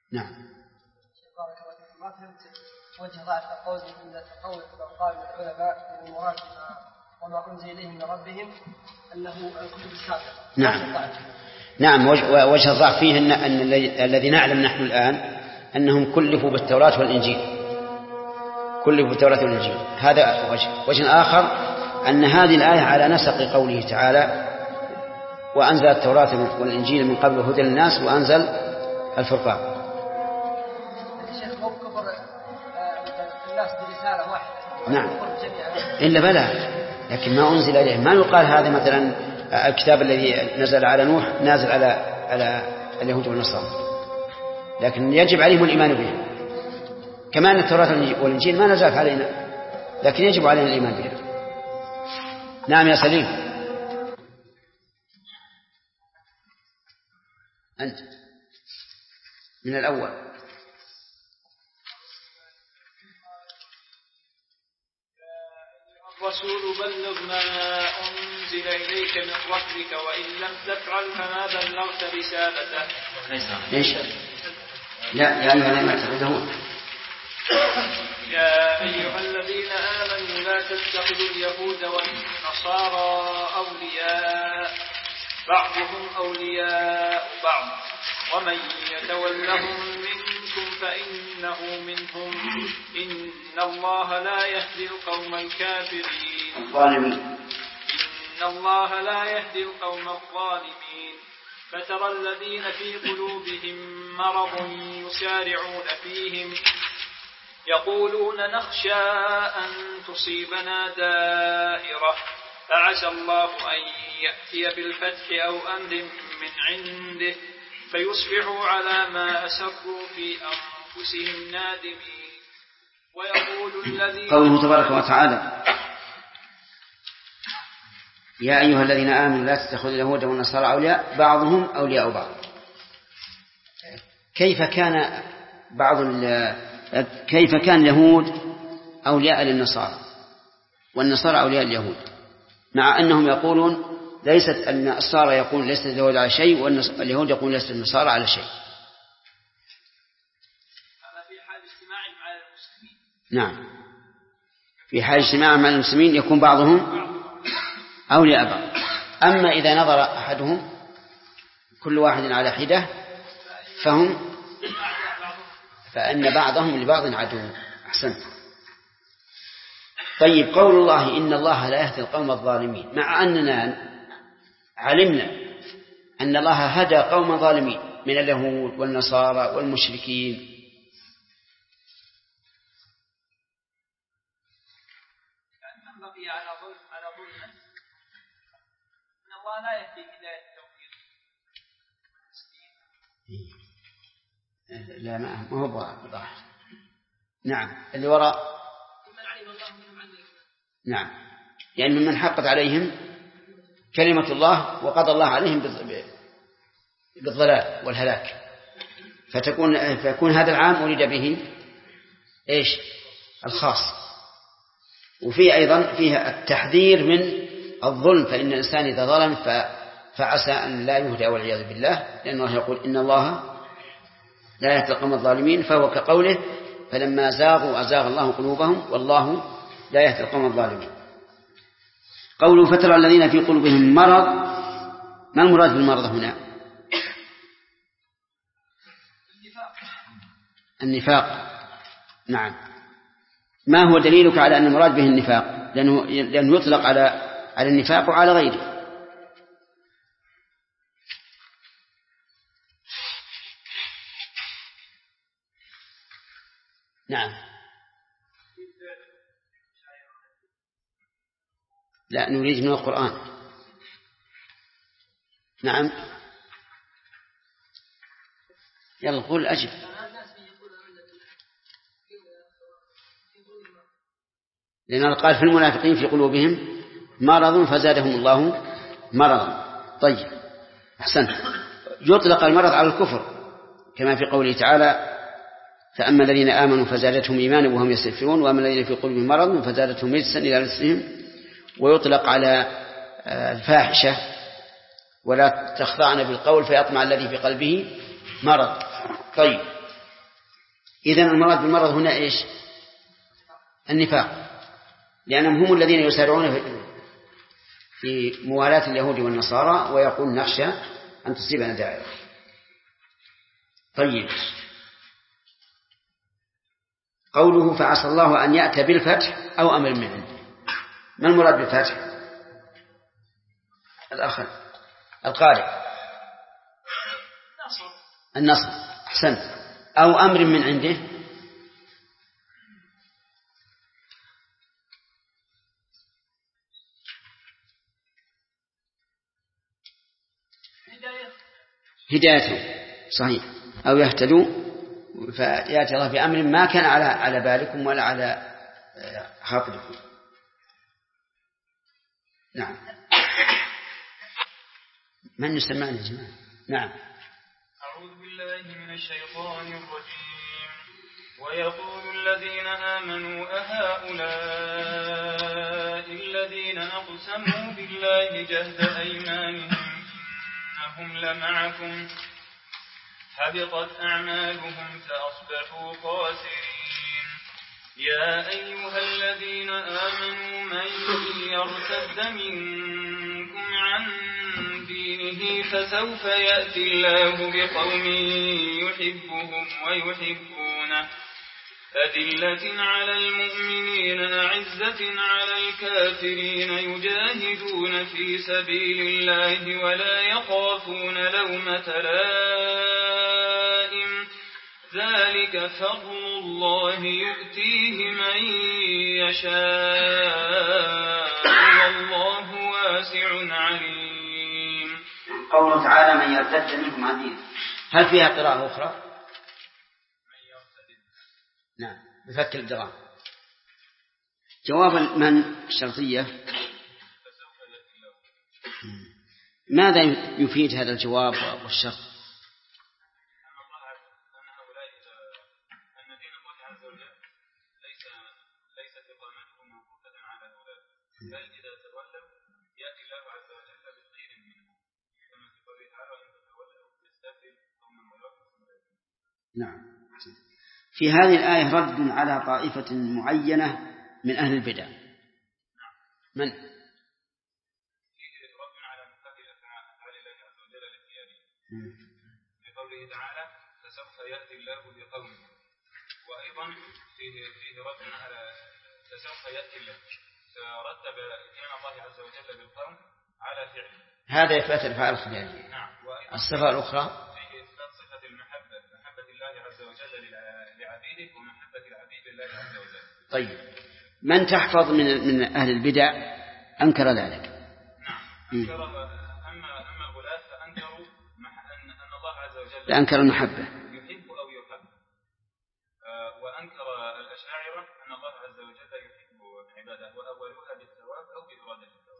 نعم. بارك الله فيكم. ما فهمت وجه ضعف قوله إن تقول قال العلماء من المراد وما أنزل إليهم من ربهم أنه الكتب السابقة. نعم. نعم، وجه الضعف فيه أن الذي نعلم نحن الآن أنهم كلفوا بالتوراة والإنجيل، كلفوا بالتوراة والإنجيل. هذا وجه آخر أن هذه الآية على نسق قوله تعالى وأنزل التوراة والإنجيل من قبل هدى للناس وأنزل الفرقان. الشيخ مو كفر الناس برسالة واحدة. نعم إلا بلى، لكن ما أنزل إليه ما يقال هذا مثلا الكتاب الذي نزل على نوح نازل على اليهود والنصارى، لكن يجب عليهم الإيمان به. كمان التوراة والإنجيل ما نزلت علينا، لكن يجب علينا الإيمان به. نعم يا سليم. أنت من الأول. الرسول بلغ ما أنزل إليك من ربك وإن لم تفعل فما بلغت رسالته. إيش؟ لا يا أيها الذين آمنوا يا أيها الذين آمنوا لا تتخذوا اليهود والنصارى أولياء بعضهم أولياء بعض ومن يتولهم منكم فإنه منهم إن الله لا يهدي القوم الكافرين. إن الله لا يهدي القوم الظالمين. فترى الذين في قلوبهم مرض يسارعون فيهم يقولون نخشى أن تصيبنا دائرة فعسى الله أن يأتي بالفتح أو أمر من عنده فيصبحوا على ما أسروا في أنفسهم نادمين. ويقول الذين قوله تبارك وتعالى يا أيها الذين آمنوا لا تتخذوا اليهود والنصارى أولياء بعضهم أولياء بعض. كيف كان اليهود أولياء للنصارى والنصارى أولياء اليهود، مع أنهم يقولون ليست النصارى يقول ليست اليهود على شيء واليهود يقول ليست النصارى على شيء. هذا في حال اجتماع مع المسلمين. نعم في حال اجتماع مع المسلمين يكون بعضهم أولياء بعض. أما إذا نظر أحدهم كل واحد على حدة فأن بعضهم لبعض عدو. أحسنت. طيب قول الله إن الله لا يهدي القوم الظالمين، مع أننا علمنا أن الله هدى قوم ظالمين من اليهود والنصارى والمشركين، بقي على ظلم إن الله لا يهدي هداية التوفيق. لا ما هو واضح. نعم اللي وراء. نعم يعني ممن حقت عليهم كلمة الله وقضى الله عليهم بالضلال والهلاك، فيكون هذا العام أريد به إيش الخاص. وفيه أيضا فيها التحذير من الظلم، فإن الإنسان إذا ظلم فعسى أن لا يهدى والعياذ بالله، لأن الله يقول إن الله لا يهدي القوم الظالمين، فهو كقوله فلما زاغوا أزاغ الله قلوبهم والله لا يهدي القوم الظالمين. قوله فترى الذين في قلوبهم مرض، ما المراد بالمرض هنا؟ النفاق. نعم ما هو دليلك على أن المراد به النفاق؟ لأنه يطلق على النفاق وعلى غيره. نعم لا نريد من القرآن. نعم يلا قل أجب. لأن قال في المنافقين في قلوبهم مرض فزادهم الله مرضا. طيب أحسنت. يطلق المرض على الكفر كما في قوله تعالى فأما الذين آمنوا فزادتهم إيمانا وهم يستغفرون وأما الذين في قلوبهم مرض فزادتهم رجسا إلى رجسهم. ويطلق على الفاحشة ولا تخضعن بالقول فيطمع الذي في قلبه مرض. طيب إذن المراد بالمرض هنا إيش؟ النفاق، لأنهم هم الذين يسارعون في موالاة اليهود والنصارى ويقول نخشى أن تصيبنا دائرة. طيب، قوله فعسى الله أن يأتي بالفتح أو أمر من عنده، ما المراد بالفتح؟ الآخر القارئ النصر، أحسنت، أو أمر من عنده. هدايته صحيح، أو يهتدوا فيأتي الله بأمر ما كان على بالكم ولا على خاطركم. نعم، من يسمعني يا جماعة؟ نعم. أعوذ بالله من الشيطان الرجيم. ويقول الذين آمنوا أهؤلاء الذين أقسموا بالله جهد أيمانهم إنهم لمعكم حبطت أعمالهم فأصبحوا خاسرين. يا أيها الذين آمنوا من يرتد منكم عن دينه فسوف يأتي الله بقوم يحبهم ويحبونه أذلة على المؤمنين أعزة على الكافرين يجاهدون في سبيل الله ولا يخافون لومة لائم ذلك فضل الله يؤتيه من يشاء والله واسع عليم. قوله تعالى من يرتد منكم عن دينه، هل فيها قراءة أخرى؟ نعم، بفتح الدراهم. جواب من الشرطية، ماذا يفيد هذا الجواب والشرط؟ نعم. في هذه الآية رد على طائفة معينة من أهل البدع. من؟ فيه رد على مقابل أفعال الله عز وجل الاختيارية بقوله تعالى فسوف يأتي الله بقوم، وأيضا فيه رد على فسوف يأتي الله فرتب إتيان الله عز وجل بالقوم على فعله، هذا إثبات الأفعال الخيالية. نعم. الصفة الأخرى فيه إثبات صفة المحبة، محبة الله عز وجل لعبيده ومحبة العبيد لله عز وجل. طيب، من تحفظ من أهل البدع أنكر ذلك. نعم، أنكر. أما غلاة فأنكروا أن الله عز وجل أنكر المحبة يحب أو يحب، وأنكر الأشاعرة أن الله عز وجل يحب عباده وأولوها بالثواب أو بإرادة الثواب.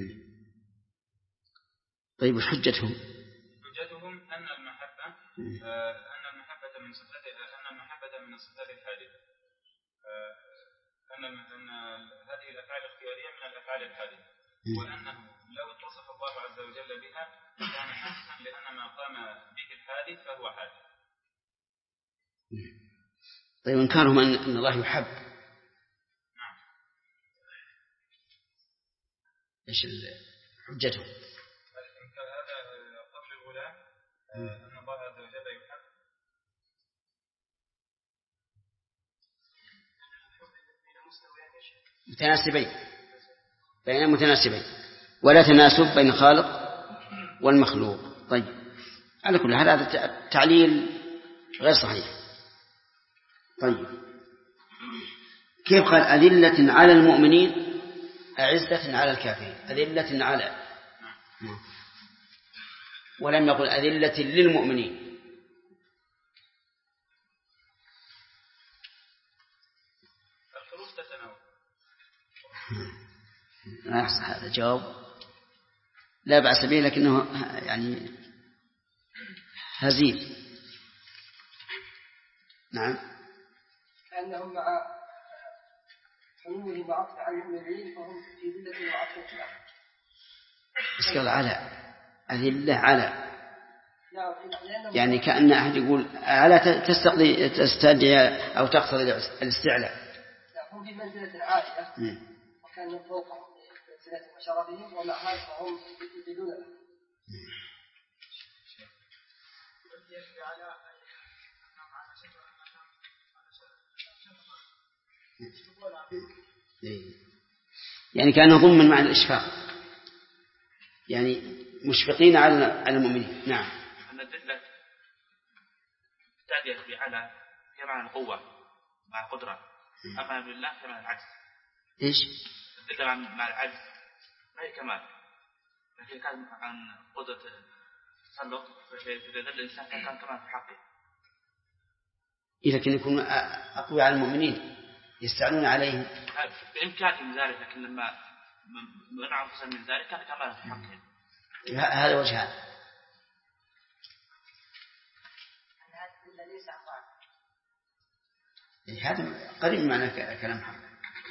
طيب، وش حجتهم؟ حجتهم أن المحبة من صفات من الصفات الحادثة، أن هذه الأفعال الاختيارية من الأفعال الحادثة، وأنه لو اتصف الله عز وجل بها كان أحسن، لأن ما قام به الحادث فهو حادث. طيب، إنكارهم أن الله يحب، نعم، إيش حجتهم؟ الإنكار هذا قبل الغلاة أن الله عز وجل يحب. متناسبين ولا تناسب بين الخالق والمخلوق. طيب، على كل حال هذا التعليل غير صحيح. طيب، كيف قال أذلة على المؤمنين أعزة على الكافرين؟ أذلة على، ولم يقل أذلة للمؤمنين. لا يحصل هذا جواب لا بأس به، لكنه يعني هزيل. نعم، كأنهم مع عمومهم وعطف عن المؤمنين فهم في ذلة وعطف. بس قال على أذلة على يعني كأن أحد يقول ألا تستدعي أو تقتضي الاستعلاء. هم في منزلة عالية وكان فوق منزلتهم وشرفهم، ومع هذا فهم يجدون له. يعني كان ضمن مع الإشفاق، يعني مشفقين على المؤمنين. نعم. أن الدلة تعدي بعلى كمعنى القوة مع القدرة، أما بالله كمعنى العجز. إيش؟ الدلة مع العجز ما هي كمال، لكن كان عن قدرة التسلط، فإذا دل الإنسان كان كمان في حقه. إذا كان يكون أقوى على المؤمنين يستعلون عليهم بإمكانهم ذلك، لكن لما منعوا أنفسهم من ذلك كان كمان في حقهم. هذا وجهان. هذا قريب معنى كلام حق.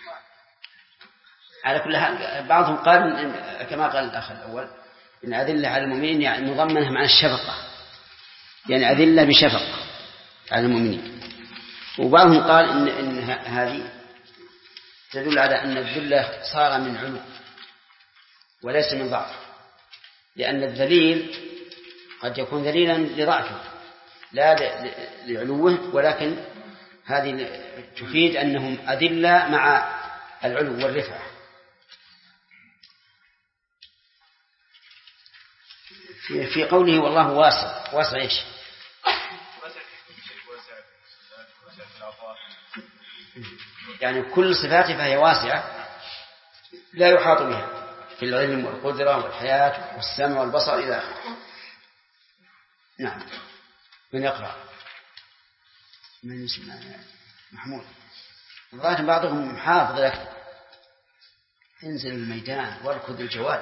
على كل حال بعضهم قال كما قال الأخ الأول إن أذلة على المؤمنين يعني مضمنة مع الشفقة، يعني أذلة بشفقة على المؤمنين. وبعضهم قال إن هذه تدل على أن الذلة صار من علو وليس من ضعف، لأن الذليل قد يكون ذليلا لضعفه لا لعلوه، ولكن هذه تفيد أنهم أذلة مع العلو والرفعة. في قوله والله واسع، واسع إيش؟ يعني كل صفاته فهي واسعة لا يحاط بها في العلم والقدرة والحياة والسمع والبصر إلى آخره. نعم. من يقرأ؟ من يسمع؟ محمود. الظاهر بعضهم حافظ لك انزل الميدان واركض الجواد.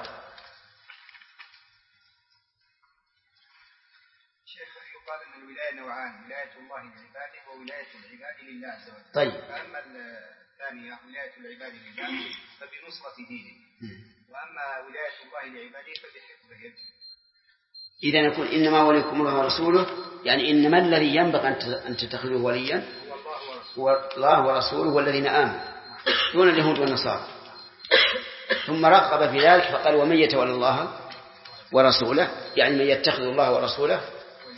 شيخ يقال أن الولاية نوعان، ولاية الله لعباده وولاية العباد لله عز وجل. طيب. فأما الثانية ولاية العباد لله فبنصرة دينه، وأما ولاية الله لعباده فبحفظهم. إذا نقول إنما وليكم الله ورسوله، يعني إنما الذي ينبغي أن تتخذوه وليا هو الله ورسوله والذين آمنوا دون اليهود والنصارى. ثم رغب في ذلك فقال ومن يتولى الله ورسوله، يعني من يتخذ الله ورسوله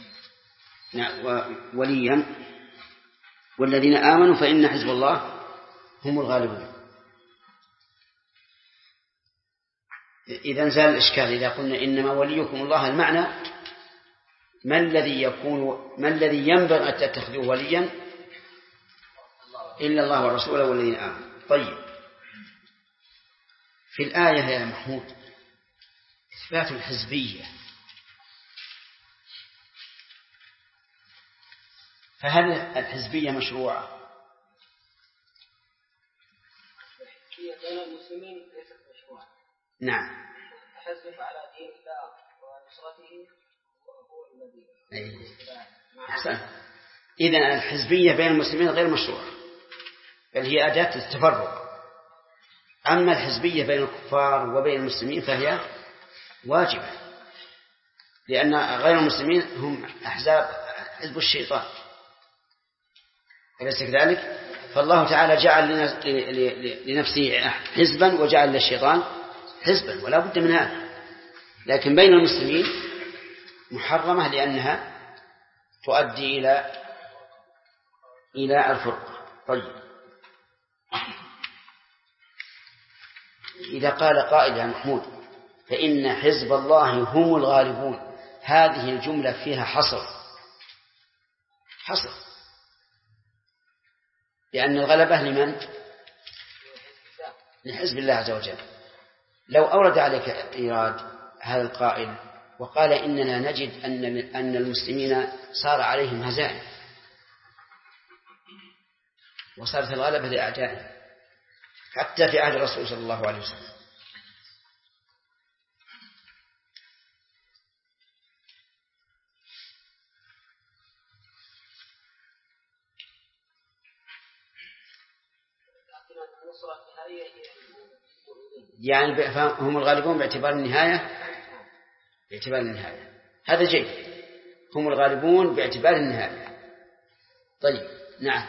وليا والذين آمنوا فإن حزب الله هم الغالبون. إذا زال الإشكال إذا قلنا إنما وليكم الله، المعنى ما الذي ينبغي أن تتخذوه وليا إلا الله ورسوله والذين آمنوا. طيب، في الآية يا محمود إثبات الحزبية، فهل الحزبية مشروعة؟ الحزبية بين المسلمين ليست مشروعة. نعم. الحزب على دين الله ونصرته هو الذي. أحسن. إذن الحزبية بين المسلمين غير مشروعة، بل هي أداة التفرق. أما الحزبية بين الكفار وبين المسلمين فهي واجبة، لأن غير المسلمين هم أحزاب حزب الشيطان، أليس كذلك؟ فالله تعالى جعل لنفسه حزبا وجعل للشيطان حزبا، ولا بد من هذا. لكن بين المسلمين محرمة لأنها تؤدي إلى الفرقة. طيب، إذا قال قائل يا محمود فإن حزب الله هم الغالبون، هذه الجملة فيها حصر، لأن الغلبة لمن؟ لحزب الله عز وجل. لو أورد عليك إيراد هذا القائل وقال إننا نجد أن المسلمين صار عليهم هزائم وصارت الغلبة لأعدائهم حتى في عهد الرسول صلى الله عليه وسلم، يعني هم الغالبون باعتبار النهاية، هذا جيد. هم الغالبون باعتبار النهاية. طيب نعم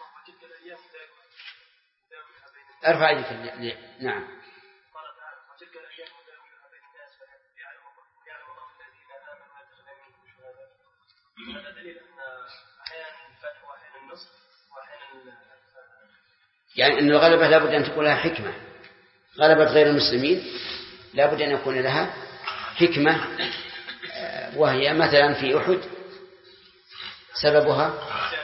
ارفع يدك. نعم وتلك الأيام نداولها بين الناس يعلم الله الذين آمنوا ويتخذ منكم شهداء. هذا دليل أن أحيانا الفتح وأحيانا النصر وأحيانا يعني أن الغلبة لابد أن تكون لها حكمة. غلبة غير المسلمين لابد أن يكون لها حكمة، وهي مثلا في أحد سببها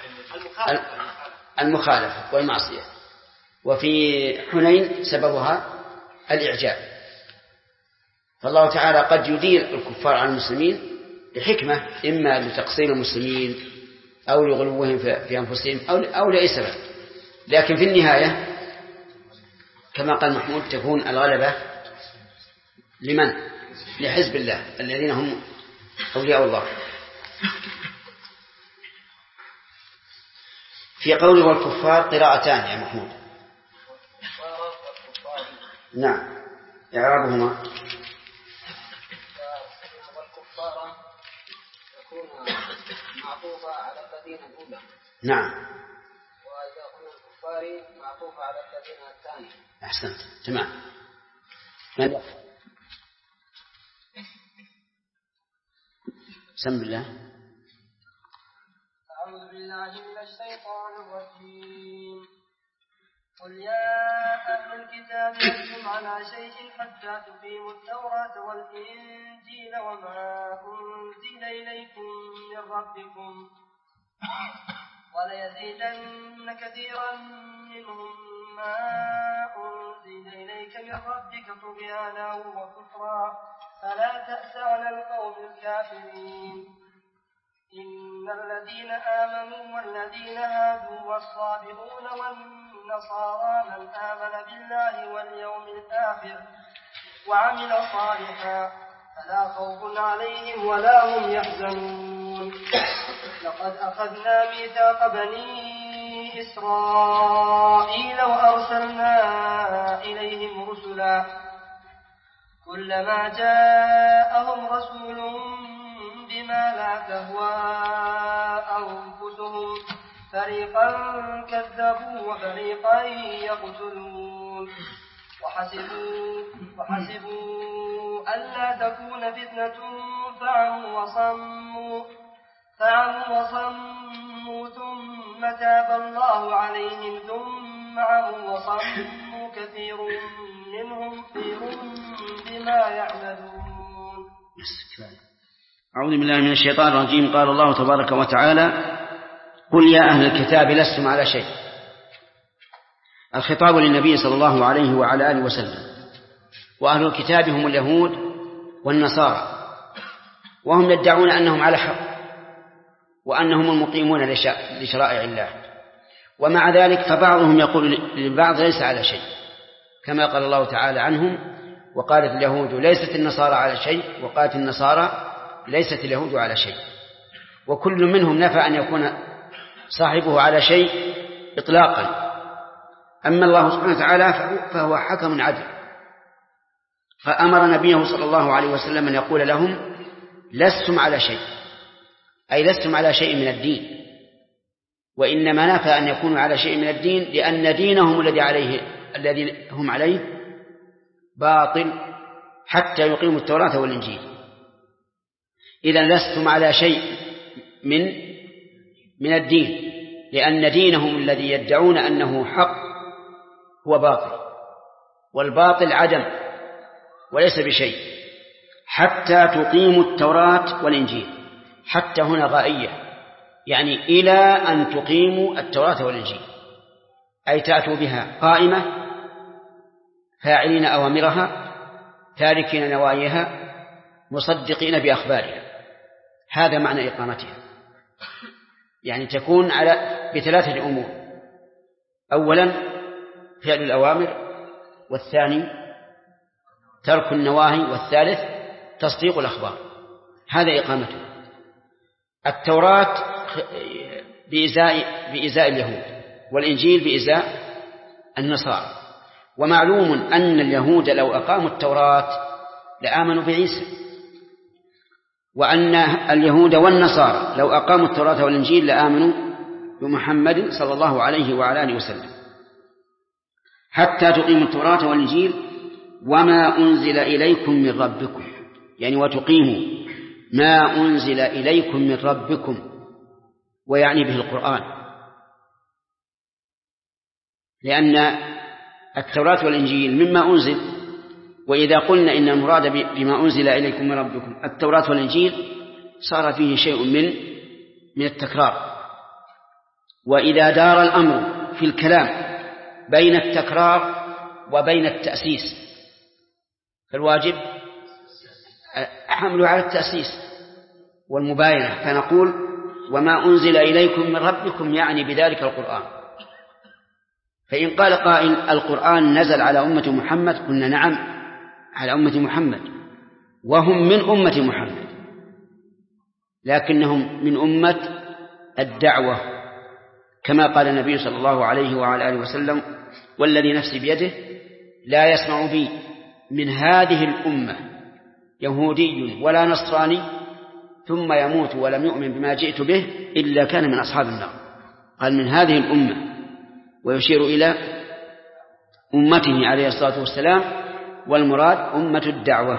المخالفة والمعصية، وفي حنين سببها الإعجاب. فالله تعالى قد يدير الكفار عن المسلمين بحكمة، إما لتقصير المسلمين أو لغلوهم في أنفسهم أو لأي سبب، لكن في النهاية كما قال محمود تكون الغلبة لمن؟ لحزب الله الذين هم أولياء الله. في قوله والكفار قراءتان يا محمود. نعم إعرابهما. والكفار يكون معطوفة على الذين الأولى. نعم. وإذا قلنا الكفار معطوفة على الذين الثاني. أحسنت تمام. بسم الله. أعوذ بالله من الشيطان الرجيم. قل يا أهل الكتاب لستم على شيء حتى تقيموا التوراة والإنجيل وما أنزل إليكم من ربكم وليزيدن كثيرا منهم ما أنزل إليك من ربك طغيانا وكفرا فلا تأس على القوم الكافرين. إن الذين آمنوا والذين هادوا والصابئون والنصارى من آمن بالله واليوم الآخر وعمل صالحا فلا خوف عليهم ولا هم يحزنون. لقد أخذنا ميثاق بني إسرائيل وأرسلنا إليهم رسلا كلما جاءهم رسول بما لا تهوى أنفسهم فريقا كذبوا وفريقا يقتلون وحسبوا ألا تكون فتنة فعموا وصموا ثم تاب الله عليهم ثم عموا وصموا كثير منهم بما يعملون. أعوذ بالله من الشيطان الرجيم. قال الله تبارك وتعالى قل يا أهل الكتاب لستم على شيء. الخطاب للنبي صلى الله عليه وعلى آله وسلم. وأهل الكتاب هم اليهود والنصارى، وهم يدعون أنهم على حق وأنهم المقيمون لشرائع الله، ومع ذلك فبعضهم يقول للبعض ليس على شيء، كما قال الله تعالى عنهم وقالت اليهود ليست النصارى على شيء وقالت النصارى ليست اليهود على شيء. وكل منهم نفى أن يكون صاحبه على شيء إطلاقا. أما الله سبحانه وتعالى فهو حكم عدل، فأمر نبيه صلى الله عليه وسلم أن يقول لهم لستم على شيء، أي لستم على شيء من الدين، وإنما نفى أن يكونوا على شيء من الدين لأن دينهم الذي هم عليه باطل حتى يقيموا التوراة والإنجيل. إذن لستم على شيء من الدين، لأن دينهم الذي يدعون أنه حق هو باطل، والباطل عدم وليس بشيء حتى تقيموا التوراة والإنجيل. حتى هنا غائية، يعني إلى أن تقيموا التوراة والإنجيل، أي تأتوا بها قائمة فاعلين أوامرها تاركين نواهيها مصدقين بأخبارها. هذا معنى إقامتها، يعني تكون بثلاثة أمور: أولا فعل الأوامر، والثاني ترك النواهي، والثالث تصديق الأخبار. هذا إقامته. التوراة بإزاء اليهود، والإنجيل بإزاء النصارى. ومعلوم أن اليهود لو أقاموا التوراة لآمنوا بعيسى، وأن اليهود والنصارى لو أقاموا التوراة والإنجيل لآمنوا بمحمد صلى الله عليه وعلى آله وسلم، حتى تقيموا التوراة والإنجيل وما أنزل إليكم من ربكم، يعني وتقيموا ما أنزل إليكم من ربكم، ويعني به القرآن، لأن التوراة والإنجيل مما أنزل. وإذا قلنا إن المراد بما أنزل إليكم من ربكم التوراة والإنجيل صار فيه شيء من التكرار. وإذا دار الأمر في الكلام بين التكرار وبين التأسيس فالواجب حمله على التأسيس والمباينة، فنقول وما أنزل إليكم من ربكم يعني بذلك القرآن. فإن قال قائل القرآن نزل على أمة محمد، قلنا نعم على أمة محمد، وهم من أمة محمد، لكنهم من أمة الدعوة، كما قال النبي صلى الله عليه وعلى آله وسلم: والذي نفسي بيده لا يسمع بي من هذه الأمة يهودي ولا نصراني ثم يموت ولم يؤمن بما جئت به إلا كان من أصحاب النار. قال من هذه الأمة، ويشير إلى أمته عليه الصلاة والسلام، والمراد أمة الدعوة.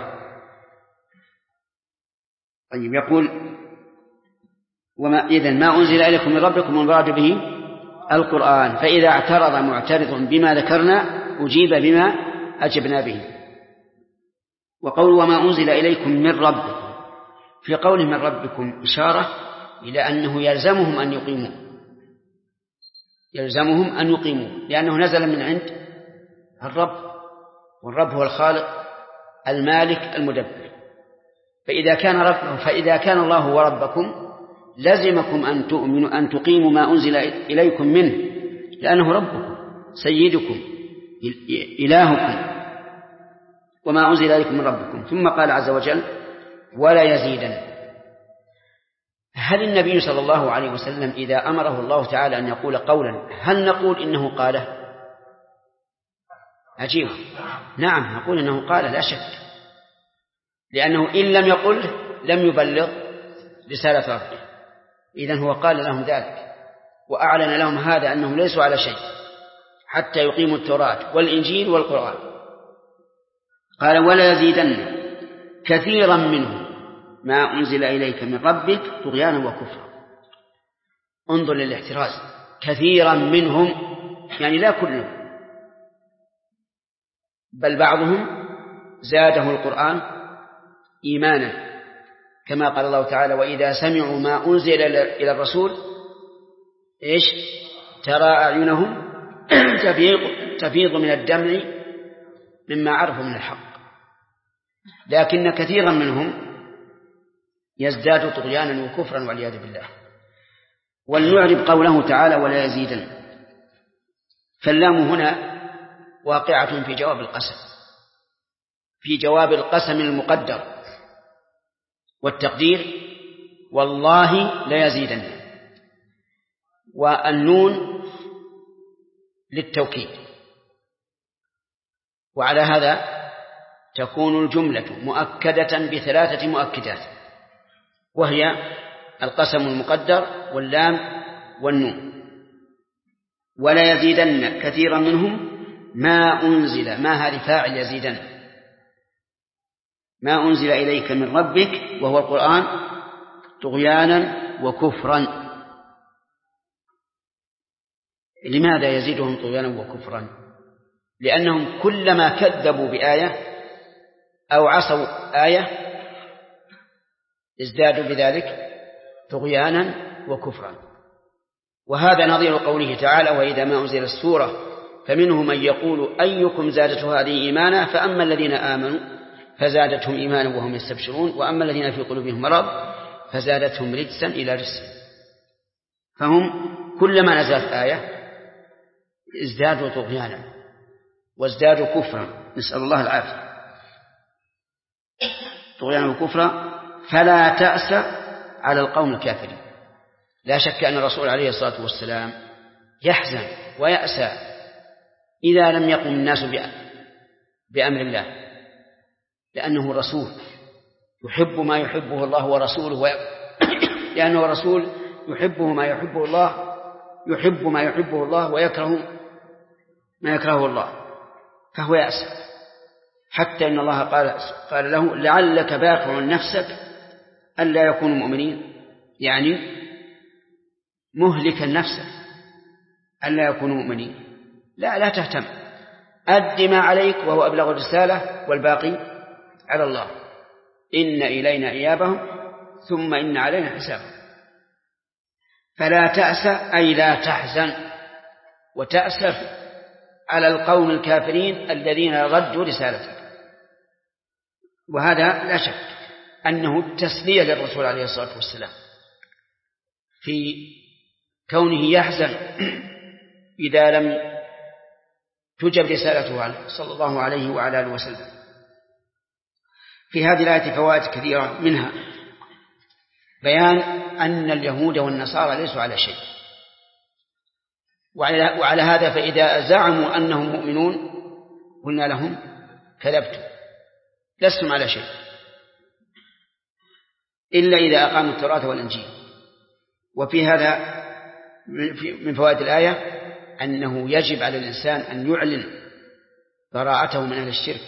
طيب، يقول إذن ما أنزل إليكم من ربكم المراد به القرآن، فإذا اعترض معترض بما ذكرنا أجيب بما أجبنا به. وقول وما أنزل إليكم من ربكم، في قوله من ربكم إشارة إلى أنه يلزمهم أن يقيموا، لأنه نزل من عند الرب، والرب هو الخالق المالك المدبر. فإذا كان الله هو ربكم لزمكم أن تؤمنوا أن تقيموا ما أنزل إليكم منه، لأنه ربكم سيدكم إلهكم، وما أنزل إليكم من ربكم. ثم قال عز وجل: ولا يزيدن. هل النبي صلى الله عليه وسلم إذا أمره الله تعالى أن يقول قولا هل نقول إنه قاله؟ عجيب. نعم، نقول إنه قال لا شك، لأنه إن لم يقله لم يبلغ رسالة ربه. إذن هو قال لهم ذلك وأعلن لهم هذا أنهم ليسوا على شيء حتى يقيموا التوراة والإنجيل والقرآن. قال: ولا يزيدن كثيرا منهم ما أنزل إليك من ربك طغيانا وكفرا. انظر للاحتراز، كثيرا منهم يعني لا كلهم، بل بعضهم زاده القرآن إيمانا، كما قال الله تعالى: وإذا سمعوا ما أنزل إلى الرسول ترى أعينهم تفيض من الدمع مما عرفوا من الحق. لكن كثيرا منهم يزداد طغيانا وكفرا والعياذ بالله. ولنعرب قوله تعالى: ولا يزيدن. فاللام هنا واقعة في جواب القسم، في جواب القسم المقدر، والتقدير والله ليزيدن، والنون للتوكيد. وعلى هذا تكون الجملة مؤكدة بثلاثة مؤكدات، وهي القسم المقدر واللام والنون. ولا يزيدن كثيرا منهم ما أنزل، ما هذه فاعل يزيدن، ما أنزل إليك من ربك وهو القرآن طغيانا وكفرا. لماذا يزيدهم طغيانا وكفرا؟ لأنهم كلما كذبوا بآية أو عصوا آية ازدادوا بذلك طغيانا وكفرا. وهذا نظير قوله تعالى: وإذا ما أنزل السورة فمنهم من يقول أيكم زادته هذه إيمانا فأما الذين آمنوا فزادتهم إيمانا وهم يستبشرون وأما الذين في قلوبهم مرض فزادتهم رجسا إلى رجس. فهم كلما نزلت آية ازدادوا طغيانا وازدادوا كفرا، نسأل الله العافية، طغيانا وكفرا. فلا تأس على القوم الكافرين. لا شك أن الرسول عليه الصلاة والسلام يحزن ويأسى إذا لم يقم الناس بأمر الله، لأنه رسول يحب ما يحبه الله ورسوله لأنه رسول يحبه ما يحبه الله، يحب ما يحبه الله ويكره ما يكرهه الله، فهو يأسف. حتى إن الله قال له لعلك باخع نفسك ألا يكونوا مؤمنين، يعني مهلكا نفسك ألا يكونوا مؤمنين. لا تهتم، أد ما عليك وهو أبلغ الرسالة والباقي على الله. إن إلينا إيابهم ثم إن علينا حسابهم. فلا تأس أي لا تحزن وتأسف على القوم الكافرين الذين ردوا رسالتك. وهذا لا شك أنه تسلية للرسول عليه الصلاة والسلام في كونه يحزن إذا لم تجب رسالته صلى الله عليه وعلى آله وسلم. في هذه الآية فوائد كثيرة، منها بيان أن اليهود والنصارى ليسوا على شيء، وعلى هذا فإذا زعموا أنهم مؤمنون قلنا لهم كذبتم، لستم على شيء إلا إذا أقاموا التوراة والإنجيل. وفي هذا من فوائد الآية أنه يجب على الإنسان أن يعلن براءته من أهل الشرك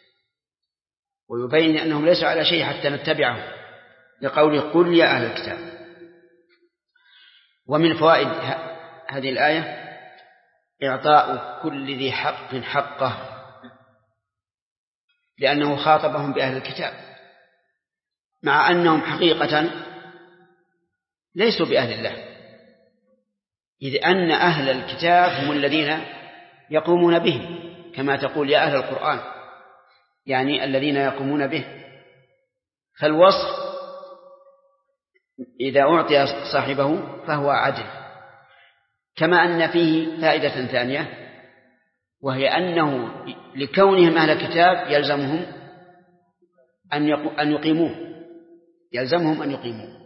ويبين أنهم ليسوا على شيء حتى نتبعهم، لقوله قل يا أهل الكتاب. ومن فوائد هذه الآية إعطاء كل ذي حق حقه، لأنه خاطبهم بأهل الكتاب مع أنهم حقيقة ليسوا بأهل الله، إذ أن أهل الكتاب هم الذين يقومون به، كما تقول يا أهل القرآن، يعني الذين يقومون به. فالوصف إذا أعطي صاحبه فهو عدل. كما أن فيه فائدة ثانية، وهي أنه لكونهم أهل الكتاب يلزمهم أن يقيموه، يلزمهم أن يقيموه.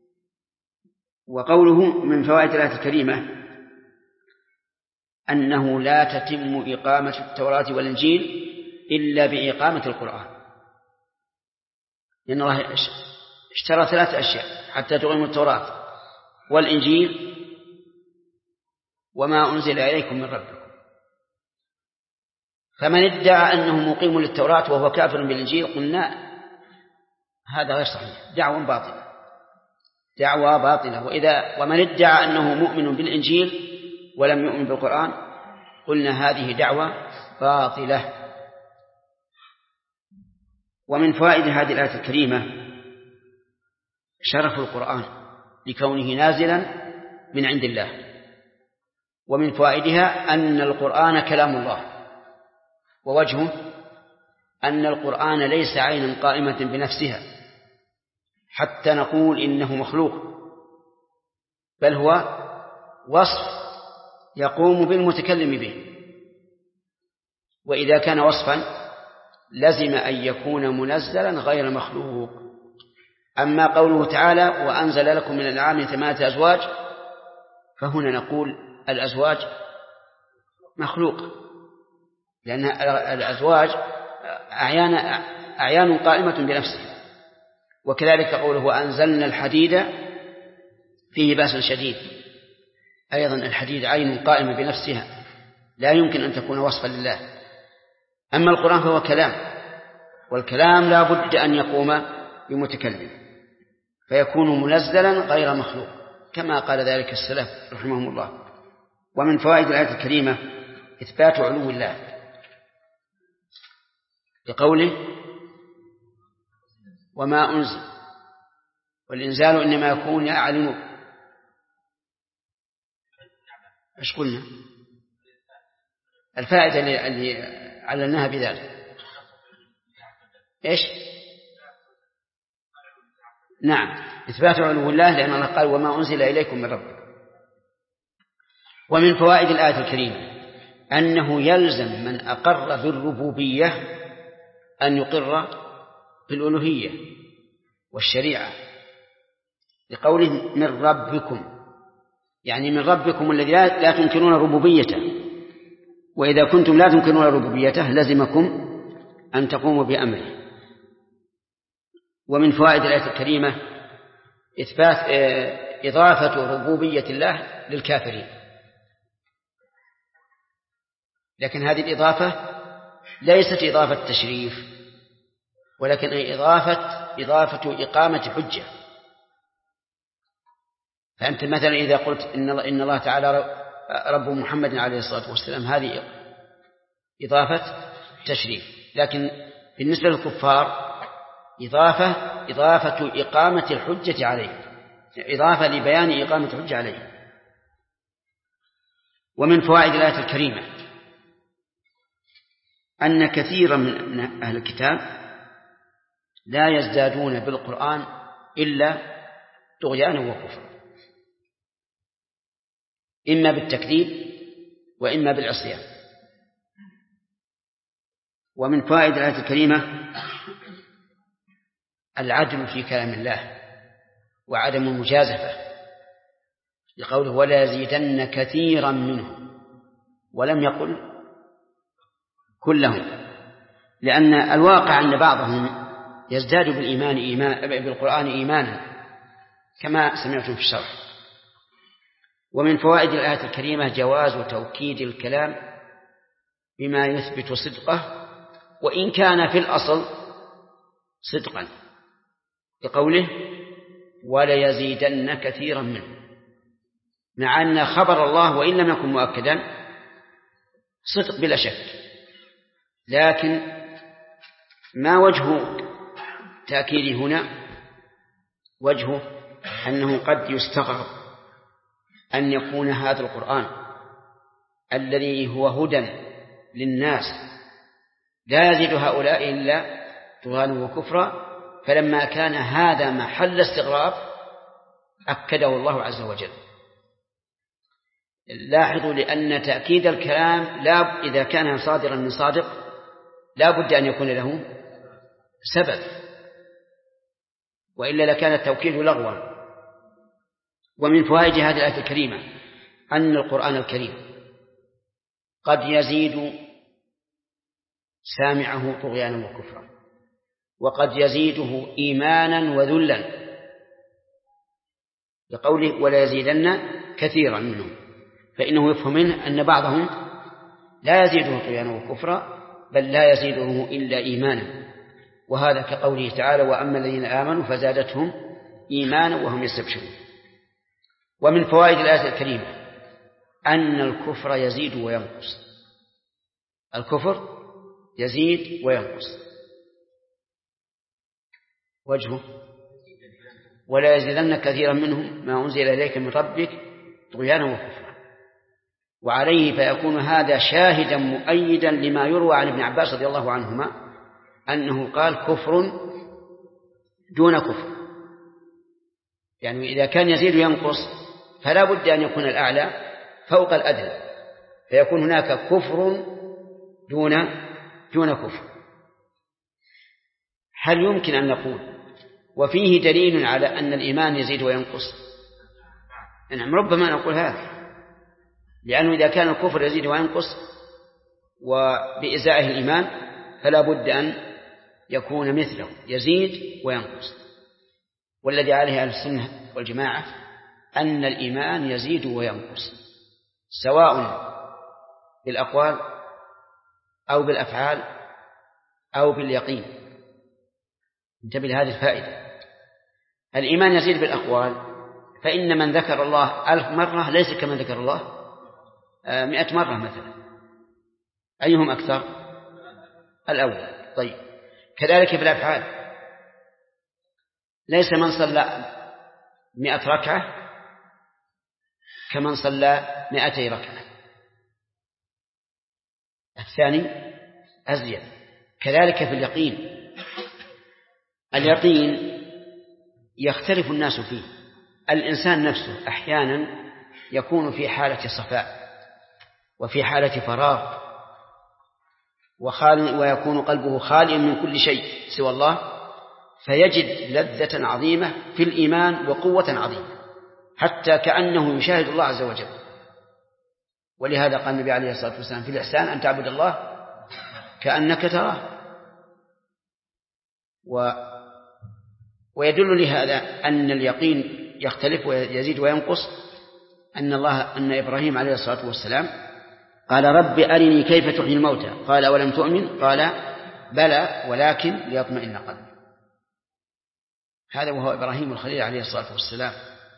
وقوله من فوائد الآية الكريمة أنه لا تتم إقامة التوراة والإنجيل إلا بإقامة القرآن، لأن الله اشترى 3 أشياء حتى تقيم التوراة والإنجيل وما أنزل إليكم من ربكم. فمن ادعى أنه مقيم للتوراة وهو كافر بالإنجيل قلنا هذا غير صحيح، دعوة باطلة. ومن ادعى أنه مؤمن بالإنجيل ولم يؤمن بالقرآن قلنا هذه دعوة باطلة. ومن فوائد هذه الآية الكريمة شرف القرآن لكونه نازلا من عند الله. ومن فوائدها أن القرآن كلام الله، ووجهه أن القرآن ليس عينا قائمة بنفسها حتى نقول إنه مخلوق، بل هو وصف يقوم بالمتكلم به. وإذا كان وصفا لزم أن يكون منزلا غير مخلوق. أما قوله تعالى وأنزل لكم من الأنعام 8 أزواج، فهنا نقول الأزواج مخلوق، لأن الأزواج أعيان قائمة بنفسها. وكذلك قوله وأنزلنا الحديد فيه بأس شديد، أيضا الحديد عين قائمة بنفسها لا يمكن أن تكون وصفا لله. أما القرآن فهو كلام، والكلام لا بد أن يقوم بمتكلم فيكون منزلا غير مخلوق، كما قال ذلك السلف رحمهم الله. ومن فوائد الآية الكريمة إثبات علو الله بقوله وما أنزل، والإنزال إنما يكون يعلن. إيش قلنا؟ الفائدة اللي علناها بذلك إيش؟ نعم، إثبات علو الله، لأن الله قال وما أنزل إليكم من ربكم. ومن فوائد الآية الكريمة أنه يلزم من أقر بالربوبية أن يقر بالألوهية والشريعة، لقوله من ربكم، يعني من ربكم الذي لا تنكرون ربوبيته. وإذا كنتم لا تنكرون ربوبيته لزمكم أن تقوموا بأمره. ومن فوائد الآية الكريمة إثبات إضافة ربوبية الله للكافرين، لكن هذه الإضافة ليست إضافة تشريف، ولكن إضافة إقامة حجة. فأنت مثلا إذا قلت إن الله تعالى رب محمد عليه الصلاة والسلام، هذه إضافة تشريف، لكن بالنسبة للكفار إضافة إقامة الحجة عليه، إضافة لبيان إقامة الحجة عليه. ومن فوائد الآية الكريمة أن كثيرا من أهل الكتاب لا يزدادون بالقرآن إلا طغيانا وكفرا، إما بالتكذيب وإما بالعصيان. ومن فوائد الآية الكريمة العدل في كلام الله وعدم المجازفة، لقوله ولا يزيدن كثيرا منهم، ولم يقل كلهم، لأن الواقع أن بعضهم يزداد بالقرآن إيمانا كما سمعتم في الشرح. ومن فوائد الآية الكريمة جواز وتوكيد الكلام بما يثبت صدقه وإن كان في الأصل صدقا، بقوله ولا يزيدن كثيرا منه، مع أن خبر الله وإن لم يكن مؤكدا صدق بلا شك، لكن ما وجه تأكيد هنا؟ وجهه أنه قد يستغرب أن يكون هذا القرآن الذي هو هدى للناس لا يزيد هؤلاء إلا طغيانا وكفرا، فلما كان هذا محل استغراب أكده الله عز وجل. لاحظوا لأن تأكيد الكلام إذا كان صادرا من صادق لا بد أن يكون له سبب، وإلا لكان التوكيد لغوا. ومن فوائد هذه الآية الكريمة أن القرآن الكريم قد يزيد سامعه طغيانا وكفرا، وقد يزيده إيمانا وذلا، لقوله ولا يزيدن كثيرا منهم، فإنه يفهم منه أن بعضهم لا يزيده طغيانا وكفرا بل لا يزيده إلا إيمانا، وهذا كقوله تعالى وأما الذين آمنوا فزادتهم إيمانا وهم يستبشرون. ومن فوائد الآية الكريمة أن الكفر يزيد وينقص، الكفر يزيد وينقص. وجهه ولا يزيدن كثيرا منهم ما أنزل إليك من ربك طغيانا وكفرا، وعليه فيكون هذا شاهدا مؤيدا لما يروى عن ابن عباس رضي الله عنهما أنه قال كفر دون كفر، يعني إذا كان يزيد وينقص فلا بد أن يكون الأعلى فوق الأدنى، فيكون هناك كفر دون كفر. هل يمكن أن نقول وفيه دليل على أن الإيمان يزيد وينقص؟ نعم، ربما نقول هذا، لأنه إذا كان الكفر يزيد وينقص وبإزائه الإيمان فلا بد أن يكون مثله يزيد وينقص. والذي عليه أهل السنة والجماعة أن الإيمان يزيد وينقص سواء بالأقوال أو بالأفعال أو باليقين. انتبه لهذه الفائدة. الإيمان يزيد بالأقوال، فإن من ذكر الله 1000 مرة ليس كمن ذكر الله 100 مرة مثلا، أيهم أكثر؟ الأول. طيب، كذلك في الأفعال، ليس من صلى 100 ركعة كمن صلى 200 ركعة، الثاني أزيد. كذلك في اليقين، اليقين يختلف الناس فيه. الإنسان نفسه أحيانا يكون في حالة صفاء وفي حالة فراغ ويكون قلبه خاليا من كل شيء سوى الله، فيجد لذة عظيمة في الإيمان وقوة عظيمة حتى كأنه يشاهد الله عز وجل. ولهذا قال النبي عليه الصلاة والسلام في الإحسان أن تعبد الله كأنك تراه. ويدل لهذا أن اليقين يختلف ويزيد وينقص أن إبراهيم عليه الصلاة والسلام قال رب أرني كيف تحيي الموتى قال أولم تؤمن قال بلى ولكن ليطمئن قلبي. هذا وهو إبراهيم الخليل عليه الصلاة والسلام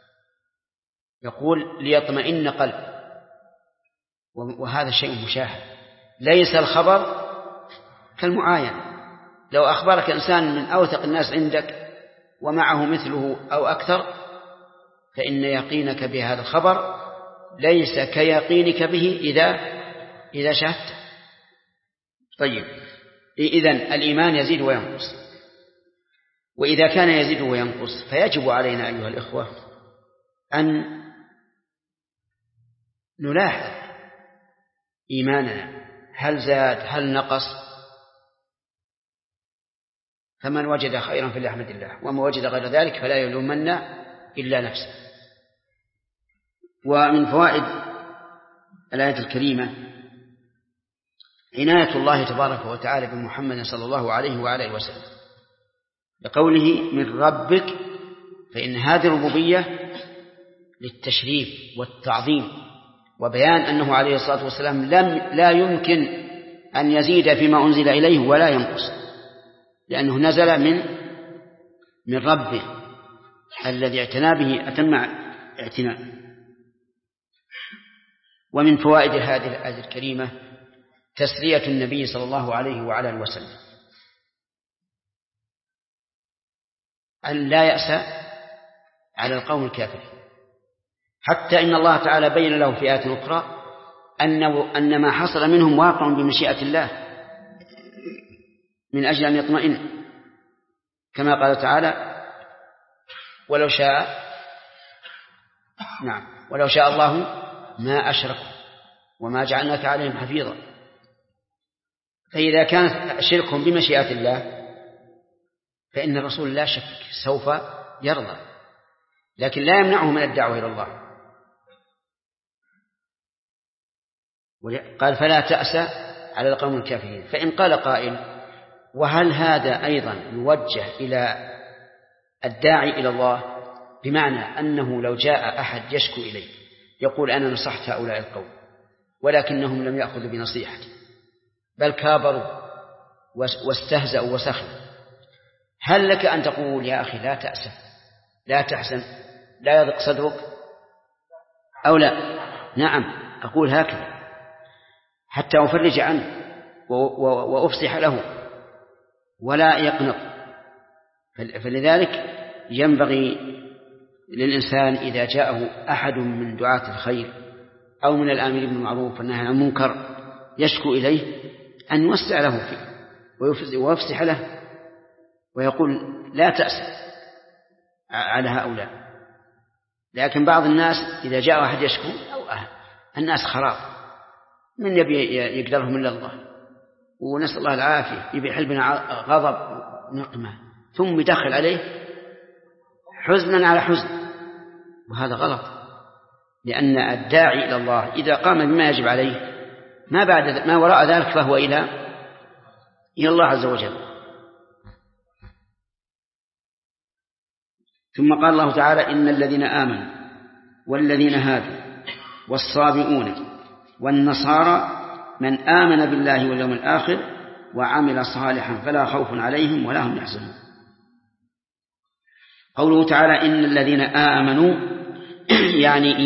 يقول ليطمئن قلبي، وهذا شيء مشاهد، ليس الخبر كالمعاين. لو أخبرك إنسان من أوثق الناس عندك ومعه مثله أو أكثر فإن يقينك بهذا الخبر ليس كيقينك به إذا شهدت. طيب، إذن الإيمان يزيد وينقص، وإذا كان يزيد وينقص فيجب علينا أيها الإخوة أن نلاحظ إيماننا هل زاد هل نقص. فمن وجد خيرا فليحمد الله، ومن وجد غير ذلك فلا يلومن إلا نفسه. ومن فوائد الآية الكريمة عناية الله تبارك وتعالى بمحمد صلى الله عليه وعلى وسلم بقوله من ربك، فإن هذه الربوبية للتشريف والتعظيم وبيان أنه عليه الصلاة والسلام لا يمكن أن يزيد فيما أنزل إليه ولا ينقص، لأنه نزل من ربه الذي اعتنى به أتم اعتناء. ومن فوائد هذه الآية الكريمة تسلية النبي صلى الله عليه وعلى وسلم أن لا يأس على القوم الكافرين، حتى إن الله تعالى بين له في آية أخرى أن ما حصل منهم واقع بمشيئة الله من أجل أن يطمئن، كما قال تعالى ولو شاء الله ما أشركوا وما جعلناك عليهم حفيظا. فإذا كان شركهم بمشيئة الله فإن الرسول لا شك سوف يرضى، لكن لا يمنعه من الدعوة إلى الله. قال فلا تأس على القوم الكافرين. فإن قال قائل وهل هذا أيضا يوجه إلى الداعي إلى الله، بمعنى أنه لو جاء أحد يشكو إليه يقول أنا نصحت هؤلاء القوم ولكنهم لم يأخذوا بنصيحتي بل كابروا واستهزأوا وسخروا، هل لك أن تقول يا أخي لا تأسف لا تحزن لا يضق صدرك أو لا؟ نعم، أقول هكذا حتى أفرج عنه وأفصح له ولا يقنط. فلذلك ينبغي للإنسان إذا جاءه أحد من دعاة الخير أو من الآمرين بالمعروف والنهي عن المنكر يشكو إليه أن يوسع له فيه ويفصح له ويقول لا تأس على هؤلاء. لكن بعض الناس إذا جاء أحد يشكو الناس خراب من يبي يقدرهم إلا الله، ونسأل الله العافية، يبي حلبنا غضب نقمة ثم يدخل عليه حزنا على حزن، وهذا غلط. لأن الداعي إلى الله إذا قام بما يجب عليه ما وراء ذلك فهو إلى الله عز وجل. ثم قال الله تعالى إن الذين آمنوا والذين هادوا والصابئون والنصارى من آمن بالله واليوم الآخر وعمل صالحا فلا خوف عليهم ولا هم يحزنون. قوله تعالى إن الذين آمنوا يعني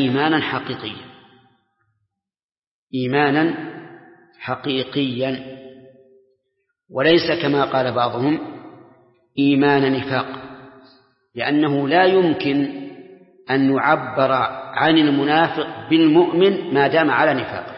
إيمانا حقيقيا وليس كما قال بعضهم إيمان نفاق، لأنه لا يمكن أن يعبر عن المنافق بالمؤمن ما دام على نفاقه.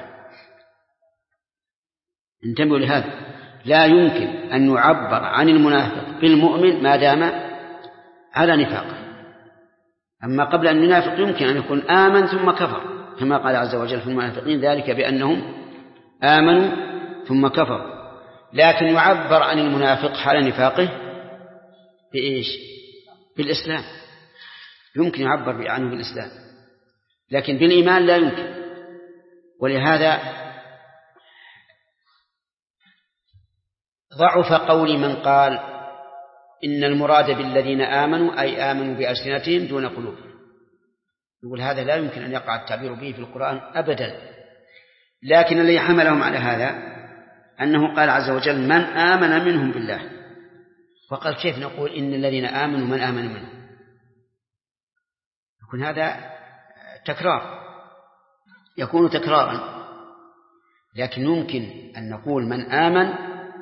انتبهوا لهذا، لا يمكن أن يعبر عن المنافق بالمؤمن ما دام على نفاقه. أما قبل أن ينافق يمكن أن يكون آمن ثم كفر، كما قال عز وجل في المنافقين ذلك بأنهم آمنوا ثم كفروا. لكن يعبر عن المنافق حال نفاقه بإيش؟ بالإسلام، يمكن يعبر عنه بالإسلام، لكن بالإيمان لا يمكن. ولهذا ضعف قول من قال إن المراد بالذين آمنوا أي آمنوا بألسنتهم دون قلوب. يقول هذا لا يمكن أن يقع التعبير به في القرآن أبدا، لكن الذي حملهم على هذا أنه قال عز وجل من آمن منهم بالله، وقال كيف نقول إن الذين آمنوا من آمن منهم؟ يكون هذا تكرار، يكون تكرارا، لكن يمكن أن نقول من آمن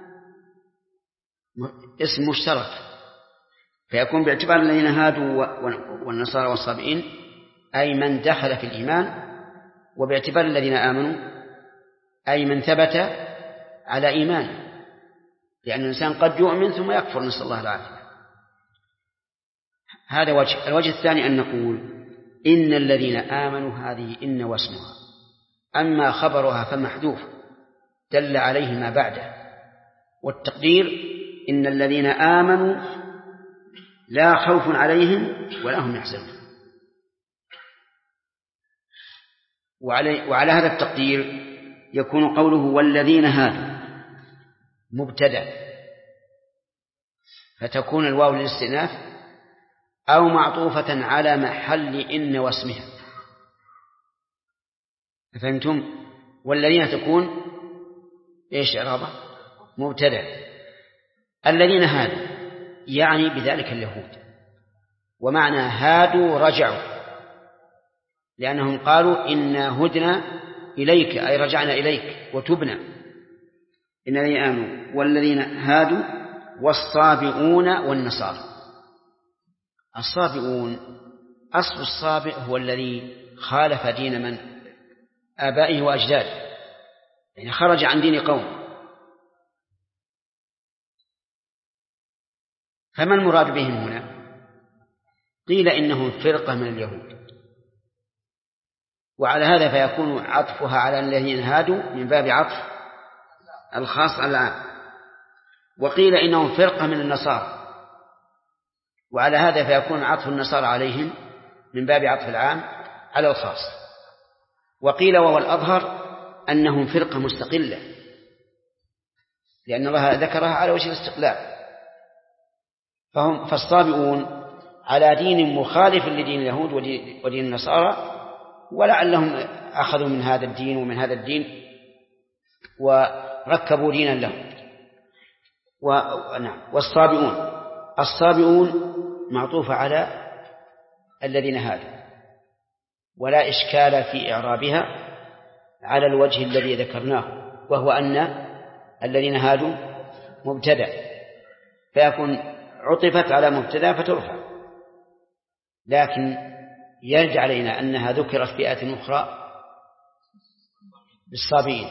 اسم مشترك، فيكون باعتبار الذين هادوا والنصارى والصابئين أي من دخل في الإيمان، وباعتبار الذين آمنوا أي من ثبت على إيمان، لأن الإنسان قد يؤمن ثم يكفر، نسأل الله العافية. هذا وجه. الوجه الثاني أن نقول إن الذين آمنوا هذه إن واسمها، أما خبرها فمحذوف دل عليه ما بعده، والتقدير إن الذين آمنوا لا خوف عليهم ولا هم يحزنون. وعلى هذا التقدير يكون قوله والذين هادوا مبتدأ، فتكون الواو للاستئناف أو معطوفة على محل إن واسمها. فهمتم؟ والذين تكون إيش إعرابها؟ مبتدأ. الذين هادوا يعني بذلك اليهود، ومعنى هادوا رجعوا، لأنهم قالوا إنا هدنا إليك أي رجعنا إليك وتبنا. إن الذين آمنوا والذين هادوا والصابئون والنصارى. الصابئون أصل الصابئ هو الذي خالف دين من آبائه وأجداده، يعني خرج عن دين قوم. فما المراد بهم هنا؟ قيل إنهم فرقة من اليهود، وعلى هذا فيكون عطفها على الذين هادوا من باب عطف الخاص على العام. وقيل إنهم فرقة من النصارى، وعلى هذا فيكون عطف النصارى عليهم من باب عطف العام على الخاص. وقيل وهو الأظهر أنهم فرقة مستقلة، لأن الله ذكرها على وجه الاستقلال. فالصابئون على دين مخالف لدين اليهود ودين النصارى، ولعلهم أخذوا من هذا الدين ومن هذا الدين وركبوا دينا لهم. الصابئون معطوف على الذين هادوا، ولا إشكال في إعرابها على الوجه الذي ذكرناه، وهو أن الذين هادوا مبتدأ، فيكون عطفت على مبتدأ فترفع. لكن يرجع علينا أنها ذكرت في آية أخرى بالصابئين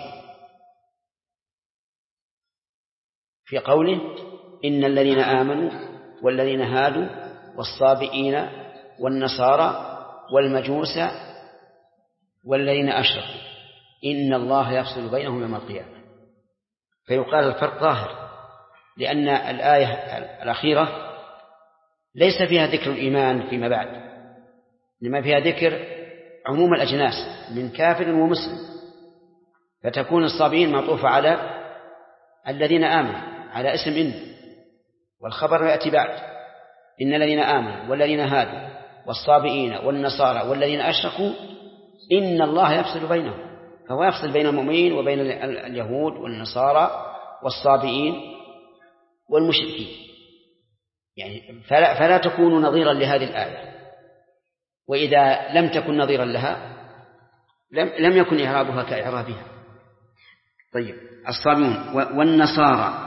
في قوله إن الذين آمنوا والذين هادوا والصابئين والنصارى والمجوس والذين أشركوا إن الله يفصل بينهم يوم القيامة. فيقال الفرق ظاهر، لأن الآية الأخيرة ليس فيها ذكر الإيمان فيما بعد، لما فيها ذكر عموم الأجناس من كافر ومسلم، فتكون الصابئين معطوفة على الذين آمنوا على اسم إن، والخبر يأتي بعد إن الذين آمنوا والذين هادوا والصابئين والنصارى والذين أشركوا إن الله يفصل بينهم، فهو يفصل بين المؤمنين وبين اليهود والنصارى والصابئين والمشركين. يعني فلا تكون نظيرا لهذه الآية، وإذا لم تكن نظيرا لها لم يكن إعرابها كإعرابها. طيب، الصابئون والنصارى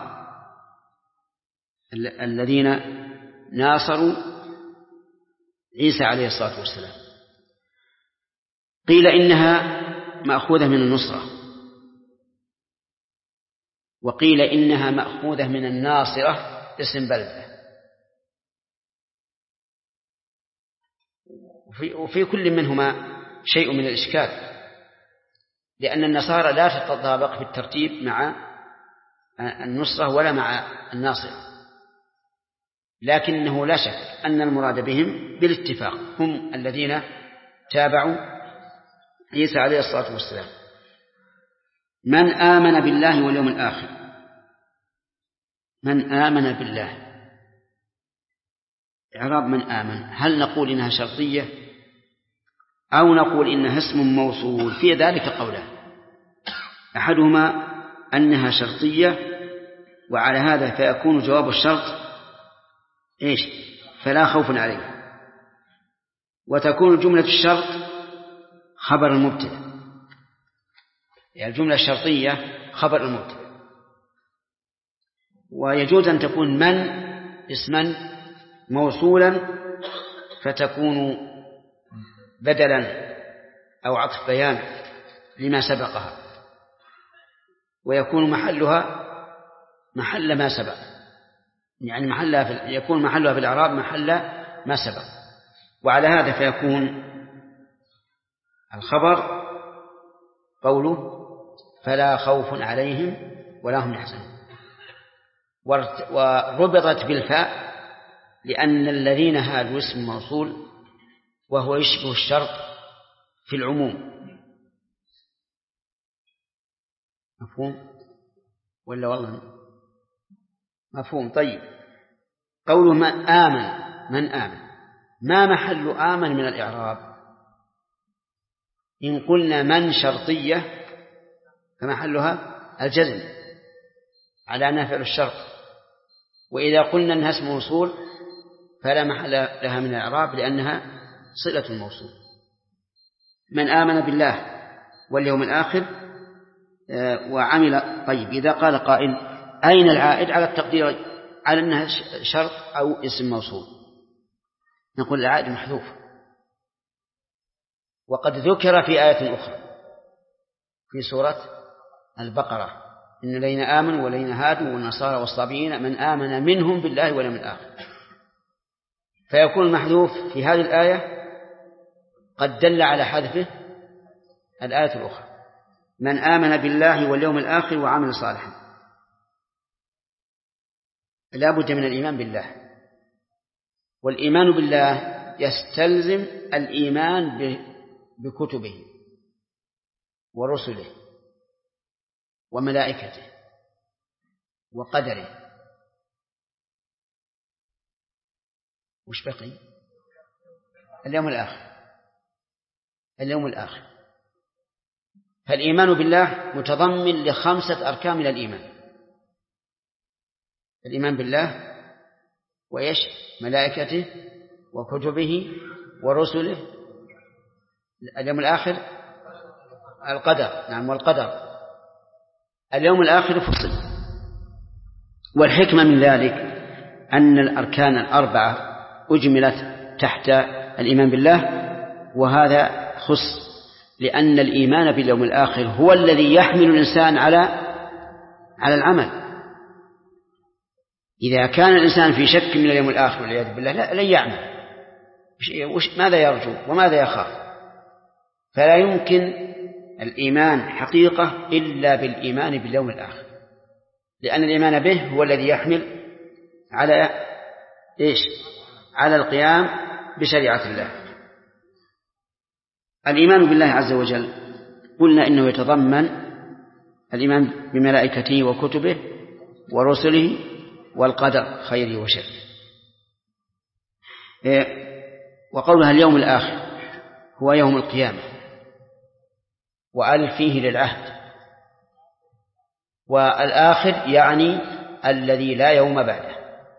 الذين ناصروا عيسى عليه الصلاة والسلام، قيل إنها مأخوذة من النصرة، وقيل إنها مأخوذة من الناصرة اسم بلدة. وفي كل منهما شيء من الإشكال، لأن النصارى لا تتطابق في الترتيب مع النصرة ولا مع الناصرة، لكنه لا شك أن المراد بهم بالاتفاق هم الذين تابعوا عيسى عليه الصلاة والسلام. من آمن بالله واليوم الآخر، من آمن بالله إعراب من آمن، هل نقول إنها شرطية أو نقول إنها اسم موصول؟ في ذلك قولان، أحدهما أنها شرطية، وعلى هذا فيكون جواب الشرط إيش؟ فلا خوف عليه، وتكون جملة الشرط خبر المبتدأ، يعني الجملة الشرطية خبر المبتدأ. ويجوز أن تكون من اسما موصولا فتكون بدلا أو عطف بيان لما سبقها، ويكون محلها محل ما سبق، يعني يكون محلها في الإعراب محل ما سبق. وعلى هذا فيكون الخبر قوله فلا خوف عليهم ولا هم يحزنون، وربطت بالفاء لأن الذين هادوا اسم موصول وهو يشبه الشرط في العموم. مفهوم ولا والله مفهوم؟ طيب، قوله من آمن ما محل آمن من الإعراب؟ إن قلنا من شرطية فمحلها الجزم على أنها فعل الشرط، وإذا قلنا أنها اسم موصول فلا محل لها من الإعراب لأنها صلة الموصول. من آمن بالله واليوم الآخر وعمل. طيب، إذا قال قائل أين العائد على التقدير على أنها شرط أو اسم موصول؟ نقول العائد محذوف، وقد ذكر في آية أخرى في سورة البقرة إن الذين آمنوا والذين هادوا والنصارى والصابئين من آمن منهم بالله واليوم الآخر، فيكون المحذوف في هذه الآية قد دل على حذفه الآية الأخرى من آمن بالله واليوم الآخر وعمل صالحا. لا بد من الإيمان بالله، والإيمان بالله يستلزم الإيمان بكتبه ورسله وملائكته وقدره. وش بقي؟ اليوم الآخر. فالإيمان بالله متضمن ل5 أركان من الإيمان: الإيمان بالله وإيش؟ ملائكته وكتبه ورسله، اليوم الآخر، القدر. نعم، والقدر. اليوم الآخر فصل، والحكمة من ذلك أن الأركان 4 أجملت تحت الإيمان بالله، وهذا خص لأن الإيمان باليوم الآخر هو الذي يحمل الإنسان على العمل. إذا كان الإنسان في شك من اليوم الآخر والعياذ بالله لن يعمل، ماذا يرجو وماذا يخاف؟ فلا يمكن الإيمان حقيقة إلا بالإيمان باليوم الآخر، لأن الإيمان به هو الذي يحمل على إيش؟ على القيام بشريعة الله. الإيمان بالله عز وجل قلنا إنه يتضمن الإيمان بملائكته وكتبه ورسله والقدر خيره وشره. وقولها اليوم الآخر هو يوم القيامة، وألف فيه للعهد، والآخر يعني الذي لا يوم بعده،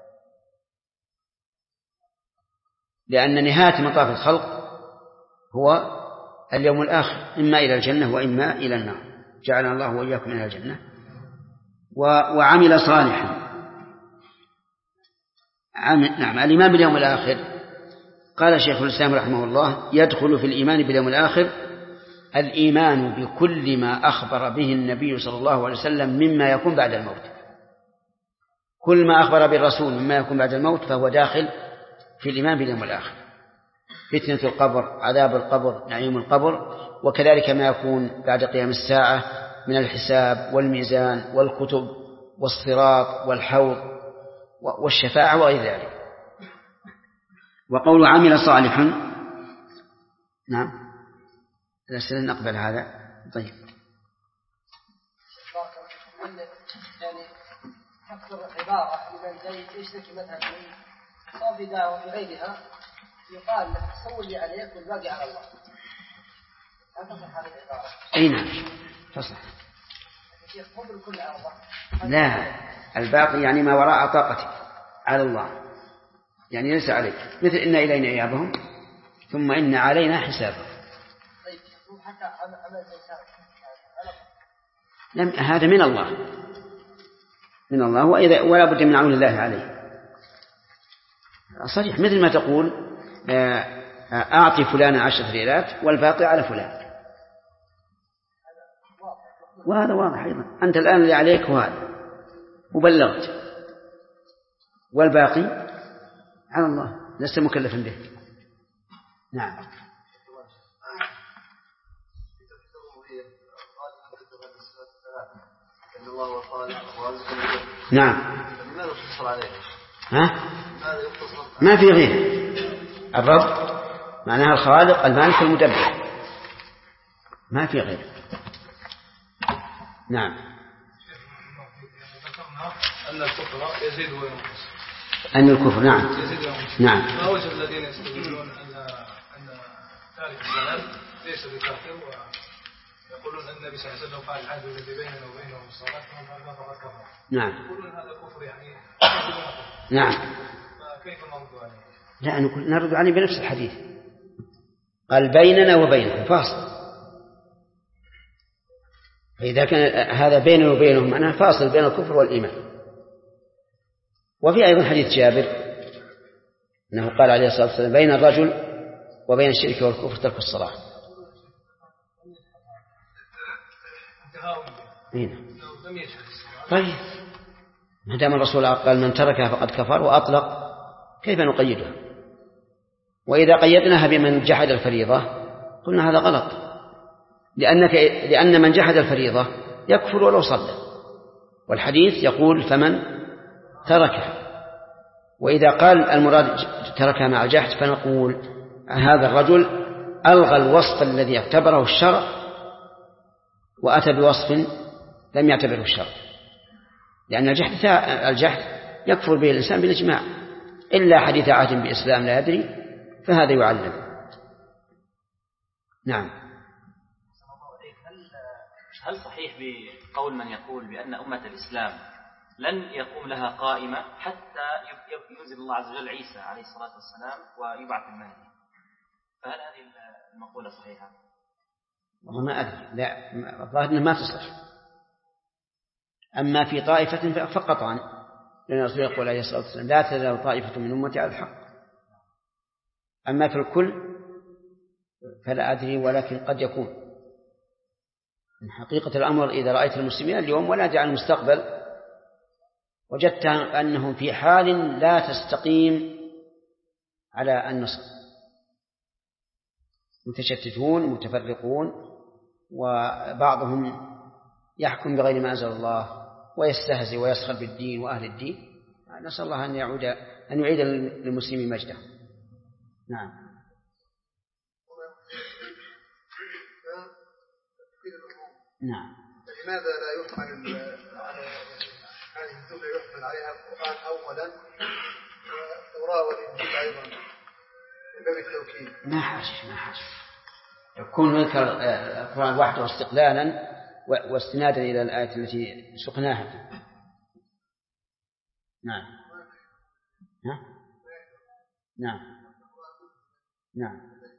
لأن نهاية مطاف الخلق هو اليوم الآخر، إما إلى الجنة وإما إلى النار، جعلنا الله وإياكم من الجنة. وعمل صالحا. نعم، الإيمان باليوم الآخر قال شيخ الإسلام رحمه الله يدخل في الإيمان باليوم الآخر الإيمان بكل ما أخبر به النبي صلى الله عليه وسلم مما يكون بعد الموت. كل ما أخبر به الرسول مما يكون بعد الموت فهو داخل في الإيمان باليوم الآخر: فتنة القبر، عذاب القبر، نعيم القبر، وكذلك ما يكون بعد قيام الساعة من الحساب والميزان والكتب والصراط والحوض والشفاعة وغير ذلك. وقول عمل صالحا، نعم، نقبل هذا. طيب، يعني أكثر عبارة لمن زي يشتكي مثلا من صافدة وفي غيرها يقال لك سوي اللي عليك والباقي على الله. هل تصح هذه العبارة؟ أي نعم تصح. مو بالكل على الله. لا، الباقي يعني ما وراء طاقتك على الله، يعني ليس عليك، مثل إن إلينا إيابهم ثم إن علينا حسابهم. طيب حتى عمل لم هذا من الله، من الله، ولا بد من عون الله عليه صريح، مثل ما تقول أعطي فلان 10 ريالات والباقي على فلان، وهذا واضح أيضا. أنت الآن اللي عليك هو هذا وبلغت، والباقي على الله، لست مكلفا به. نعم. نعم. ها؟ ما في غير الرب معناها الخالق المالك المدبر، ما في غير. نعم. أن الكفر يزيد وينقص. أن الكفر نعم يزيد وينقص. نعم. ما وجه الذين يستدلون أن تارك الصلاة ليس بكافر، ويقولون أن النبي صلى الله عليه وسلم قال العهد الذي بيننا وبينهم الصلاة فقد كفر. نعم. يقولون هذا كفر يعني. نعم. كيف نرد عليه؟ لا نرد عليه بنفس الحديث، قال بيننا وبينهم فاصل، فإذا كان هذا بيننا وبينهم معناه فاصل بين الكفر والإيمان. وفي أيضا حديث جابر أنه قال عليه الصلاة والسلام بين الرجل وبين الشرك والكفر ترك الصلاة. طيب ما دام الرسول قال من تركها فقد كفر وأطلق، كيف نقيدها؟ وإذا قيدناها بمن جحد الفريضة قلنا هذا غلط، لأن من جحد الفريضة يكفر ولو صلى، والحديث يقول فمن تركها. وإذا قال المراد تركها مع الجحد فنقول هذا الرجل ألغى الوصف الذي اعتبره الشرع وأتى بوصف لم يعتبره الشرع، لأن الجحد يكفر به الإنسان بالإجماع، إلا حديث عهد بإسلام لا يدري فهذا يعلم. نعم. هل صحيح بقول من يقول بأن أمة الإسلام لن يقوم لها قائمة حتى ينزل الله عز وجل عيسى عليه الصلاة والسلام ويبعث المهدي، فهل هذه المقولة صحيحة؟ والله ما أدري، لا الظاهر أنه ما تصلح. أما في طائفة فقطعا، لأن الرسول يقول عليه الصلاة والسلام لا تزال طائفة من أمتي على الحق. أما في الكل فلا أدري، ولكن قد يكون. من حقيقة الأمر إذا رأيت المسلمين اليوم ولا عن المستقبل وجدت أنهم في حال لا تستقيم على النصر، متشتتون متفرقون، وبعضهم يحكم بغير ما أنزل الله ويستهزئ ويسخر بالدين وأهل الدين. نسأل الله أن يعيد للمسلمين مجده. نعم. نعم. لماذا لا يحمل على هذه الجملة يحمل عليها القرآن أولا والتوراة والإنجيل أيضا من باب التوكيد؟ ما حاجة يكون يذكر القرآن وحده استقلالا واستنادا إلى الآية التي سقناها. نعم. ها؟ نعم. نعم.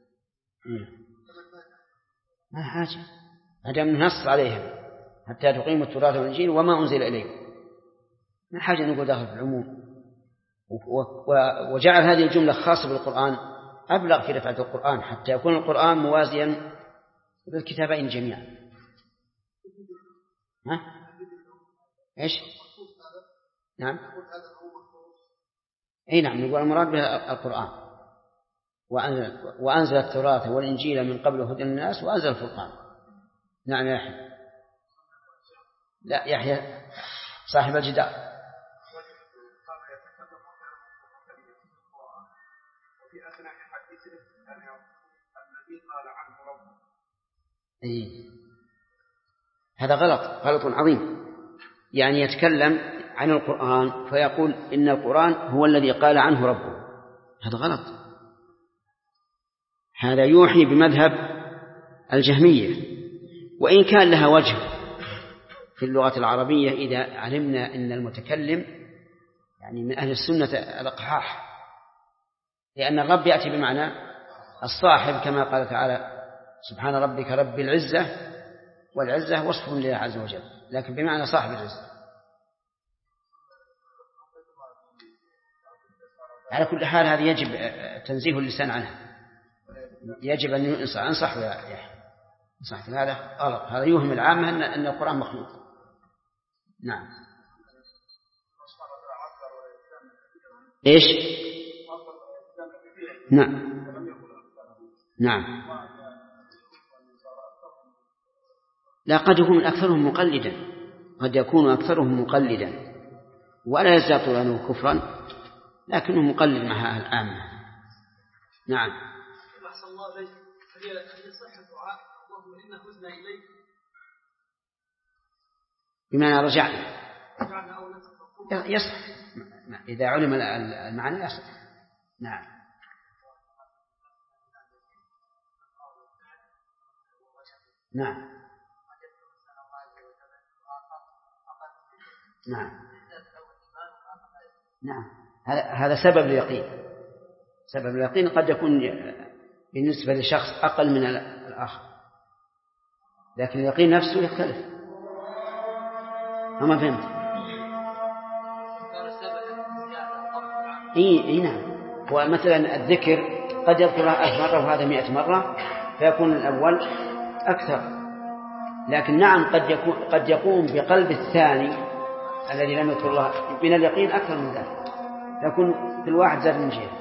ما حاجة هذا نص عليها حتى تقيموا التوراة والإنجيل وما أنزل إليكم، ما حاجة نقول داخل في العموم. وجعل هذه الجملة خاصة بالقرآن أبلغ في رفعة القرآن حتى يكون القرآن موازيا للكتابين جميعا. ها؟ إيش؟ نعم. أي نعم، نقول المراد بها القرآن، وأنزل التوراة والإنجيل من قبل هدى للناس وأنزل الفرقان. نعم يا يحيى. لا يحيى صاحب الجدار. هذا غلط عظيم، يعني يتكلم عن القرآن فيقول إن القرآن هو الذي قال عنه ربه، هذا غلط. هذا يوحي بمذهب الجهمية، وإن كان لها وجه في اللغة العربية إذا علمنا أن المتكلم يعني من أهل السنة الأقحاح، لأن الرب يأتي بمعنى الصاحب كما قال تعالى سبحان ربك رب العزة، والعزة وصف لله عز وجل، لكن بمعنى صاحب العزة. على كل حال هذه يجب تنزيه اللسان عنها، يجب أن ينصح صح. هذا غلط، هذا يوهم العامة أن القرآن مخلوق. نعم. إيش؟ نعم. نعم. لا، قد يكون أكثرهم مقلدا، قد يكون أكثرهم مقلدا ولا يزداد عنه كفرا، لكنه مقلد مع العامة. نعم. أحسن الله إليك، هل يصح الدعاء اللهم إنا هزنا إليك بمعنى رجعنا يصح إذا علم المعنى يصح. نعم. نعم. نعم. نعم. هذا سبب اليقين. سبب اليقين قد يكون بالنسبة لشخص أقل من الآخر، لكن اليقين نفسه يختلف. أما فهمت؟ إيه نعم. ومثلا الذكر قد يذكرها 1000 مرة وهذا 100 مرة فيكون الأول أكثر، لكن نعم قد يقوم بقلب الثاني الذي لم يذكر الله من اليقين أكثر من ذلك، يكون في الواحد زاد من جهة.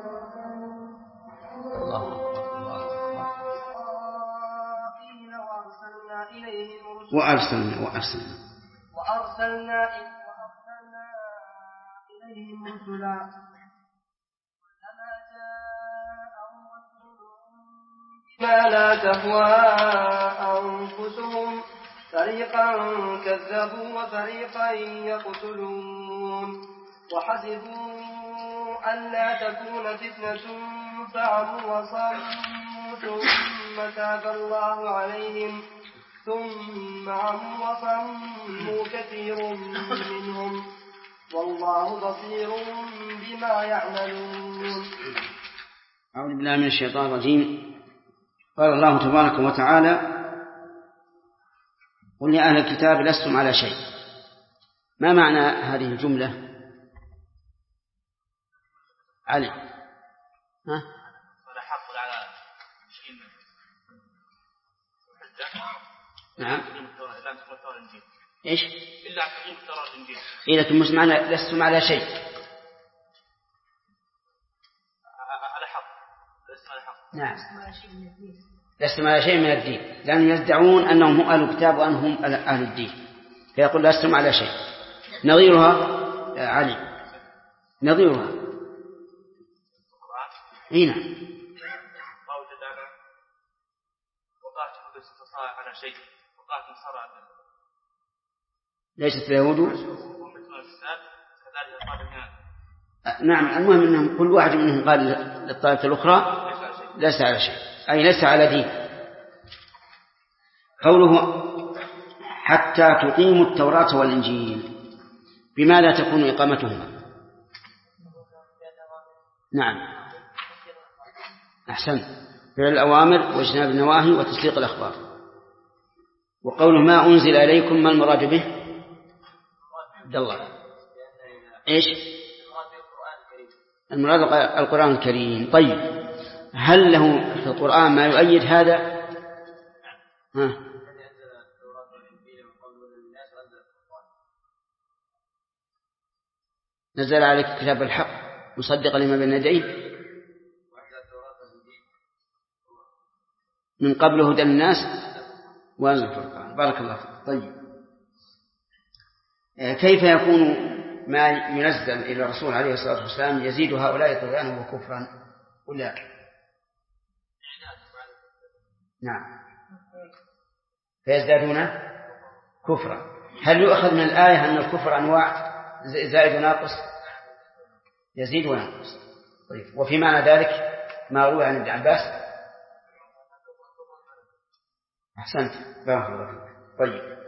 وأرسلنا إليهم رسلا كلما جاءهم ما لا تهوى أنفسهم فريقا كذبوا وفريقا يقتلون وحسبوا أن لا تكون فتنة فعموا وصموا ثم تاب الله عليهم ثم عموا وصموا كثير منهم والله بصير بما يعملون. أعوذ بالله من الشيطان الرجيم. قال الله تبارك وتعالى: قل يا أهل الكتاب لستم على شيء. ما معنى هذه الجملة؟ علي ها؟ ولا حق على شيء نعم. إيش؟ إلا تقيم التوراة والإنجيل. إيه لكن مش معنى لستم على شيء. على حق. لستم على حق. نعم. لستم على شيء من الدين، لأنهم يدعون أنهم هم أهل الكتاب وأنهم أهل الدين، فيقول لستم على شيء. نظيرها علي، نظيرها هنا على شيء وقعت نصارى على ليست اليهود. نعم. المهم أنهم كل واحد منهم قال للطائفة الأخرى ليس على شيء، أي ليس على دين. قوله حتى تقيموا التوراة والإنجيل، بماذا تكون إقامتهما؟ نعم أحسن، فعل الأوامر واجتناب النواهي وتصديق الأخبار. وقوله ما أنزل إليكم ما المراد به؟ عبد الله إيش المراد؟ القرآن الكريم. طيب هل له في القرآن ما يؤيد هذا؟ ها؟ نزل عليك كتاب الحق مصدقا لما بين يديه من قبل هدى الناس وأنزل الفرقان. بارك الله فيك. طيب كيف يكون ما ينزل إلى الرسول عليه الصلاة والسلام يزيد هؤلاء طغيانا وكفرا ولا؟ نعم فيزدادون كفرا. هل يؤخذ من الآية أن الكفر أنواع زائد وناقص؟ يزيد وناقص. طيب. وفي معنى ذلك ما روي عن ابن عباس. أحسنت، بارك الله فيك. طيب.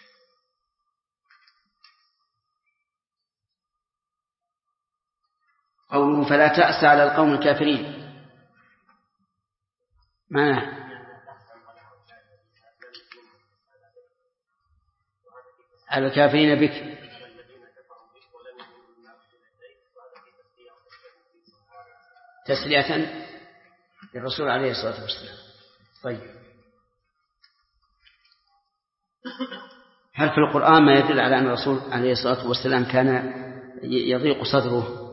قوله فلا تأس على القوم الكافرين، معناه على الكافرين بك، تسلية للرسول عليه الصلاة والسلام. طيب. هل في القرآن ما يدل على أن الرسول عليه الصلاة والسلام كان يضيق صدره؟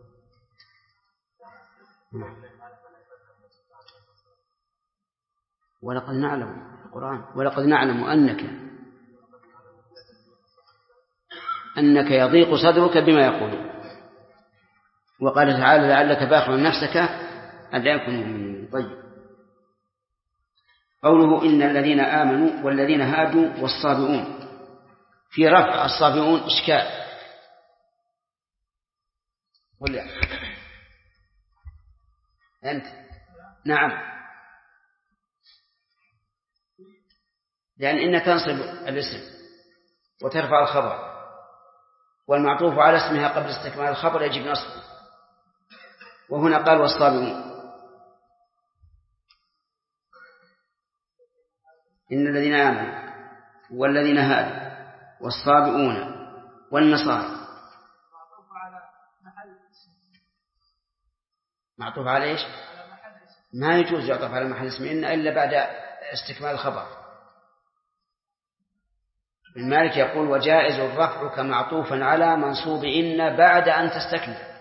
ولقد نعلم القرآن ولقد نعلم أنك يضيق صدرك بما يقول. وقال تعالى لعلك باخع نفسك ألا يكونوا مؤمنين. طيب. قوله إن الذين آمنوا والذين هادوا والصابئون، في رفع الصابئون إشكال ولا أنت؟ نعم، لأن إن تنصب الاسم وترفع الخبر، والمعطوف على اسمها قبل استكمال الخبر يجب نصبه، وهنا قال والصابئون. إن الذين آمنوا والذين هادوا والصابئون والنصارى معطوف على إيش؟ ما يجوز يعطف على محل اسم إن إلا بعد استكمال الخبر. ابن مالك يقول وجائز الرفع كمعطوفا على منصوب إن بعد أن تستكمل.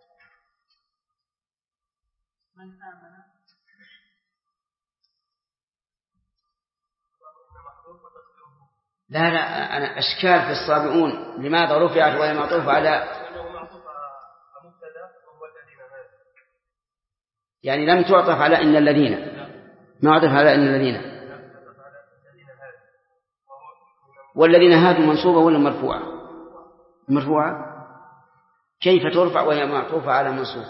لا أنا أشكال في الصابئون لماذا رفعت وهي معطوفة على، يعني لم تعطف على إن الذين، ما عطف على إن الذين. والذين هادوا منصوبة ولا مرفوعة؟ مرفوعة. كيف ترفع وهي معطوفة على منصوب؟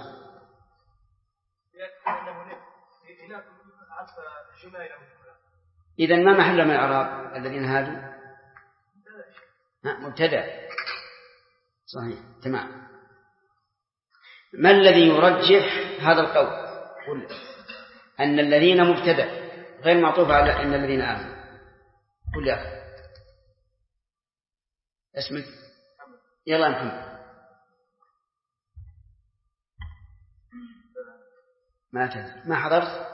إذن ما محل من الإعراب الذين هادوا؟ مبتدأ. صحيح، تمام. ما الذي يرجح هذا القول؟ قل أن الذين مبتدأ غير معطوف على أن الذين آمنوا. قل يا أخي اسمك. يلا محمد. ما حضرت؟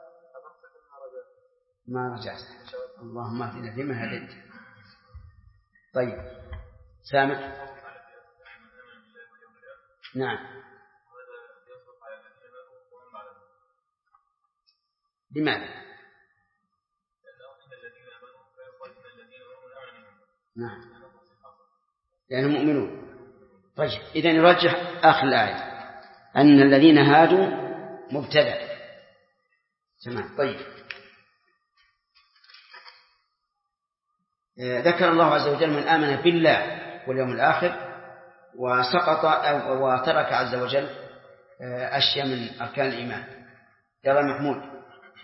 ما رجعت. اللهم اهدنا فيمن هديت. طيب. سامع. نعم. لماذا؟ نعم، لأنهم مؤمنون. طيب، إذن يرجح آخر الآية أن الذين هادوا مبتدأ. تمام. طيب. ذكر الله عز وجل من آمن بالله واليوم الآخر وسقط وترك عز وجل أشياء من أركان الإيمان. يلا محمود.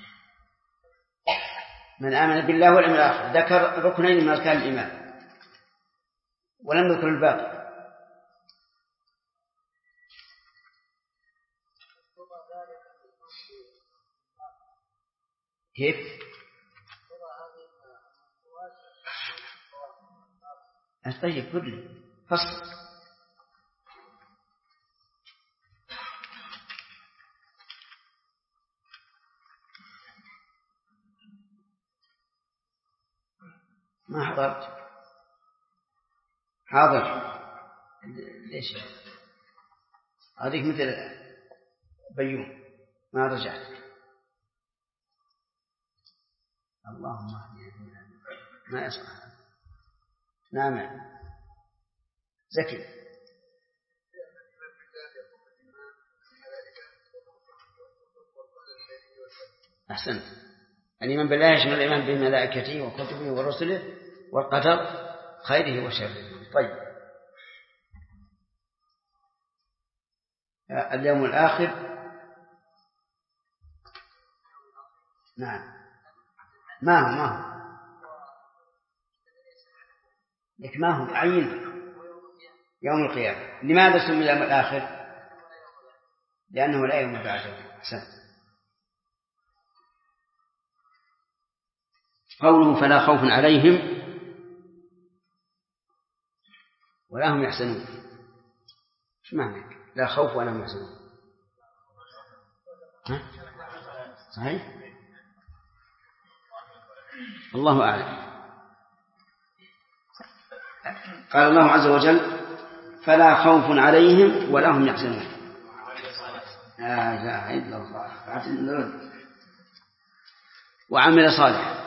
من آمن بالله واليوم الآخر ذكر ركنين من أركان الإيمان ولم يذكر الباقي. كيف؟ طيب كله فصل. ما حضرت. حاضر. ليش هذيك مثل بيوم ما رجعت. اللهم اهدنا ما يصلح. نعم زكي. أحسنت. الإيمان بالله يشمل الإيمان بملائكته وكتبه ورسله والقدر خيره وشره. طيب. اليوم الآخر نعم ما هو لك ما هو عين يوم القيامة. لماذا سمي اليوم الآخر؟ لأنه لا يوم بعده. قوله فلا خوف عليهم ولا هم يحزنون، شو معنى لا خوف ولا هم يحزنون؟ صحيح؟ الله أعلم. قال الله عز وجل فلا خوف عليهم ولا هم يحزنون. لا إله إلا الله. وعمل صالحا،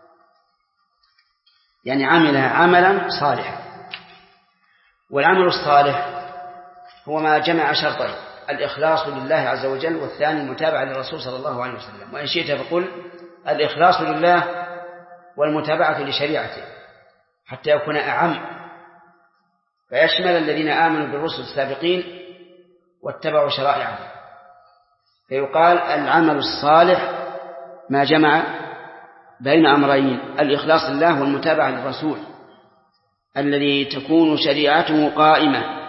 يعني عملها عملا صالحا. والعمل الصالح هو ما جمع شرطين: الإخلاص لله عز وجل، والثاني المتابعة للرسول صلى الله عليه وسلم. وإن شئت فقل الإخلاص لله والمتابعة لشريعته حتى يكون أعم، فيشمل الذين آمنوا بالرسل السابقين واتبعوا شرائعهم. فيقال العمل الصالح ما جمع بين أمرين: الإخلاص لله والمتابعة للرسول الذي تكون شريعته قائمة.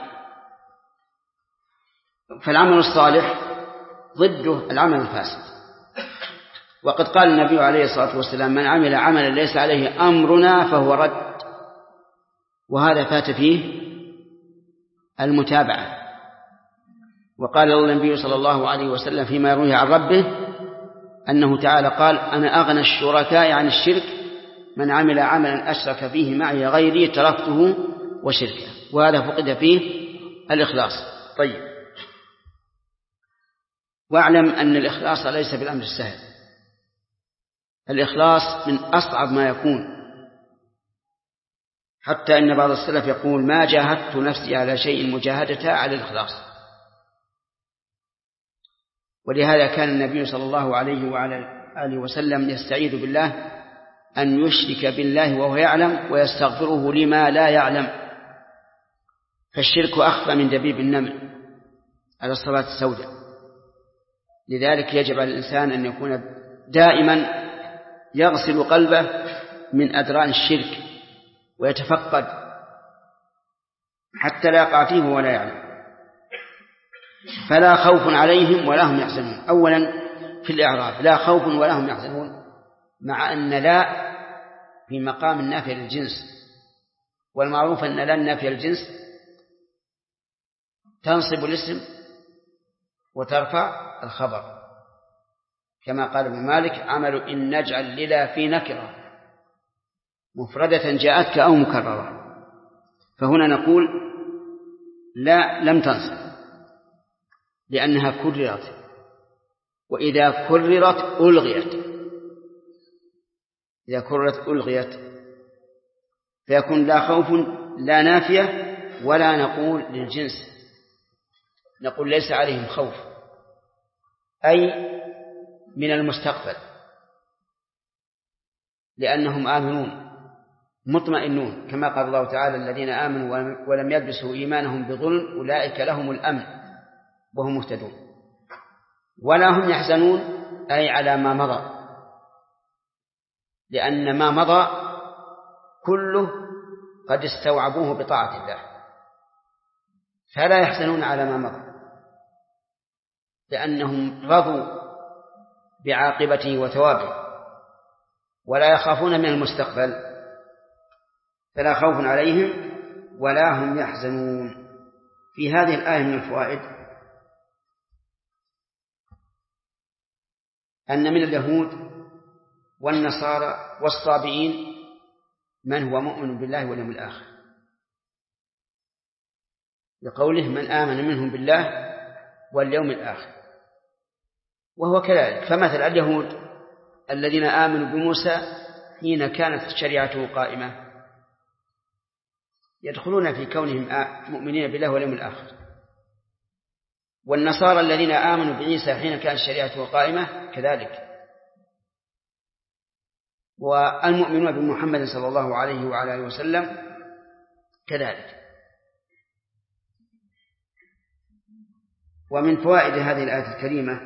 فالعمل الصالح ضده العمل الفاسد. وقد قال النبي عليه الصلاة والسلام: من عمل عملا ليس عليه أمرنا فهو رد. وهذا فات فيه المتابعة. وقال النبي صلى الله عليه وسلم فيما يرويه عن ربه أنه تعالى قال: أنا أغنى الشركاء عن الشرك، من عمل عملا أشرك فيه معي غيري تركته وشركه. وهذا فقد فيه الإخلاص. طيب، واعلم أن الإخلاص ليس بالأمر السهل. الإخلاص من أصعب ما يكون، حتى إن بعض السلف يقول: ما جاهدت نفسي على شيء مجاهدتها على الإخلاص. ولهذا كان النبي صلى الله عليه وعلى آله وسلم يستعيذ بالله أن يشرك بالله وهو يعلم، ويستغفره لما لا يعلم. فالشرك أخفى من دبيب النمل على الصلاة السوداء. لذلك يجب على الإنسان أن يكون دائما يغسل قلبه من أدران الشرك ويتفقد حتى لا يقع فيه ولا يعلم. فلا خوف عليهم ولا هم يحزنون. أولا في الإعراب لا خوف ولا هم يحزنون، مع أن لا في مقام النافية للجنس، والمعروف أن لا النافية للجنس تنصب الاسم وترفع الخبر، كما قال ابن مالك: عمل إن نجعل للا في نكرة مفردة جاءتك أو مكررة. فهنا نقول لا لم تنصب لأنها كررت، وإذا كررت ألغيت. إذا كررت ألغيت، فيكون لا خوف لا نافية، ولا نقول للجنس، نقول ليس عليهم خوف، أي من المستقبل، لأنهم آمنون مطمئنون، كما قال الله تعالى: الذين آمنوا ولم يلبسوا إيمانهم بظلم أولئك لهم الأمن وهم مهتدون. ولا هم يحزنون أي على ما مضى، لأن ما مضى كله قد استوعبوه بطاعة الله، فلا يحزنون على ما مضى لأنهم رضوا بعاقبته وثوابه، ولا يخافون من المستقبل. فلا خوف عليهم ولا هم يحزنون. في هذه الآية من الفوائد أن من اليهود والنصارى والصابئين من هو مؤمن بالله واليوم الآخر، لقوله: من آمن منهم بالله واليوم الآخر. وهو كذلك. فمثل اليهود الذين آمنوا بموسى حين كانت شريعته قائمة يدخلون في كونهم مؤمنين بالله واليوم الآخر، والنصارى الذين آمنوا بعيسى حين كانت شريعته قائمة كذلك، والمؤمنون بمحمد صلى الله عليه وعلى آله وسلم كذلك. ومن فوائد هذه الآية الكريمة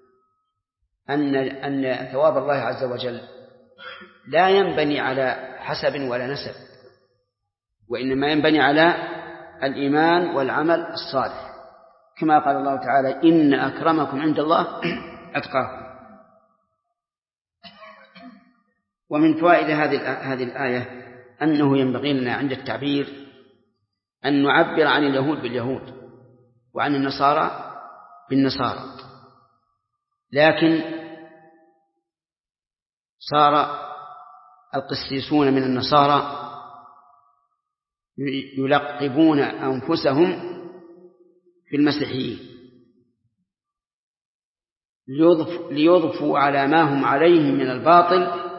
أن ثواب الله عز وجل لا ينبني على حسب ولا نسب، وإنما ينبني على الإيمان والعمل الصالح، كما قال الله تعالى: إن أكرمكم عند الله أتقاكم. ومن فوائد هذه الآية أنه ينبغي لنا عند التعبير أن نعبر عن اليهود باليهود وعن النصارى بالنصارى، لكن صار القسيسون من النصارى يلقبون أنفسهم بالمسيحيين ليضفوا على ما هم عليه من الباطل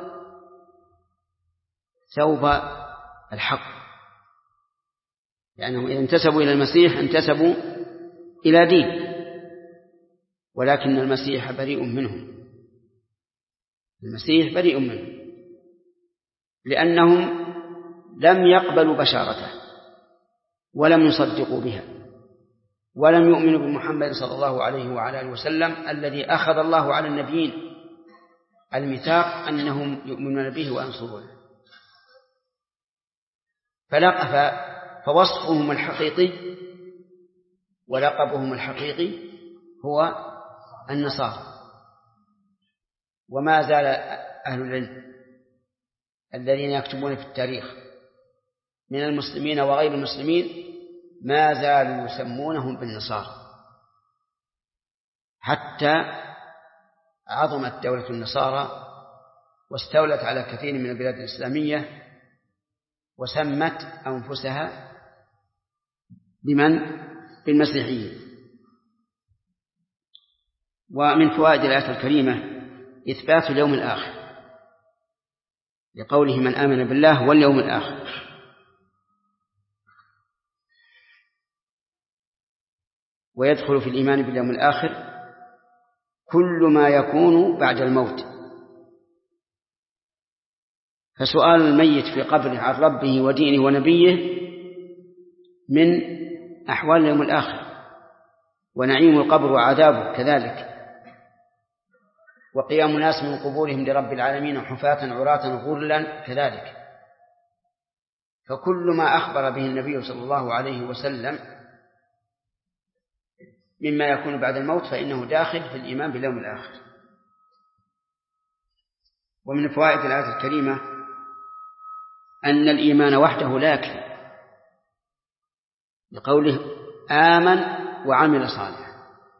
ثوب الحق، لأنهم إذا انتسبوا إلى المسيح انتسبوا إلى دين، ولكن المسيح بريء منهم، المسيح بريء منهم، لأنهم لم يقبلوا بشارته ولم يصدقوا بها ولم يؤمنوا بمحمد صلى الله عليه وعلى آله وسلم الذي أخذ الله على النبيين الميثاق أنهم يؤمنون به وينصرونه. فوصفهم الحقيقي ولقبهم الحقيقي هو النصارى. وما زال أهل العلم الذين يكتبون في التاريخ من المسلمين وغير المسلمين ما زالوا يسمونهم بالنصارى، حتى عظمت دولة النصارى واستولت على كثير من البلاد الإسلامية وسمت أنفسها بالمسيحيين. ومن فوائد الآية الكريمة إثبات اليوم الآخر، لقوله: من آمن بالله واليوم الآخر. ويدخل في الإيمان باليوم الآخر كل ما يكون بعد الموت، فسؤال الميت في قبره عن ربه ودينه ونبيه من أحوال اليوم الآخر، ونعيم القبر وعذابه كذلك، وقيام الناس من قبورهم لرب العالمين حفاة عراة غرلا كذلك. فكل ما أخبر به النبي صلى الله عليه وسلم مما يكون بعد الموت فإنه داخل في الإيمان باليوم الآخر. ومن فوائد الآية الكريمة أن الإيمان وحده لا يكفي، لقوله: آمن وعمل صالحا.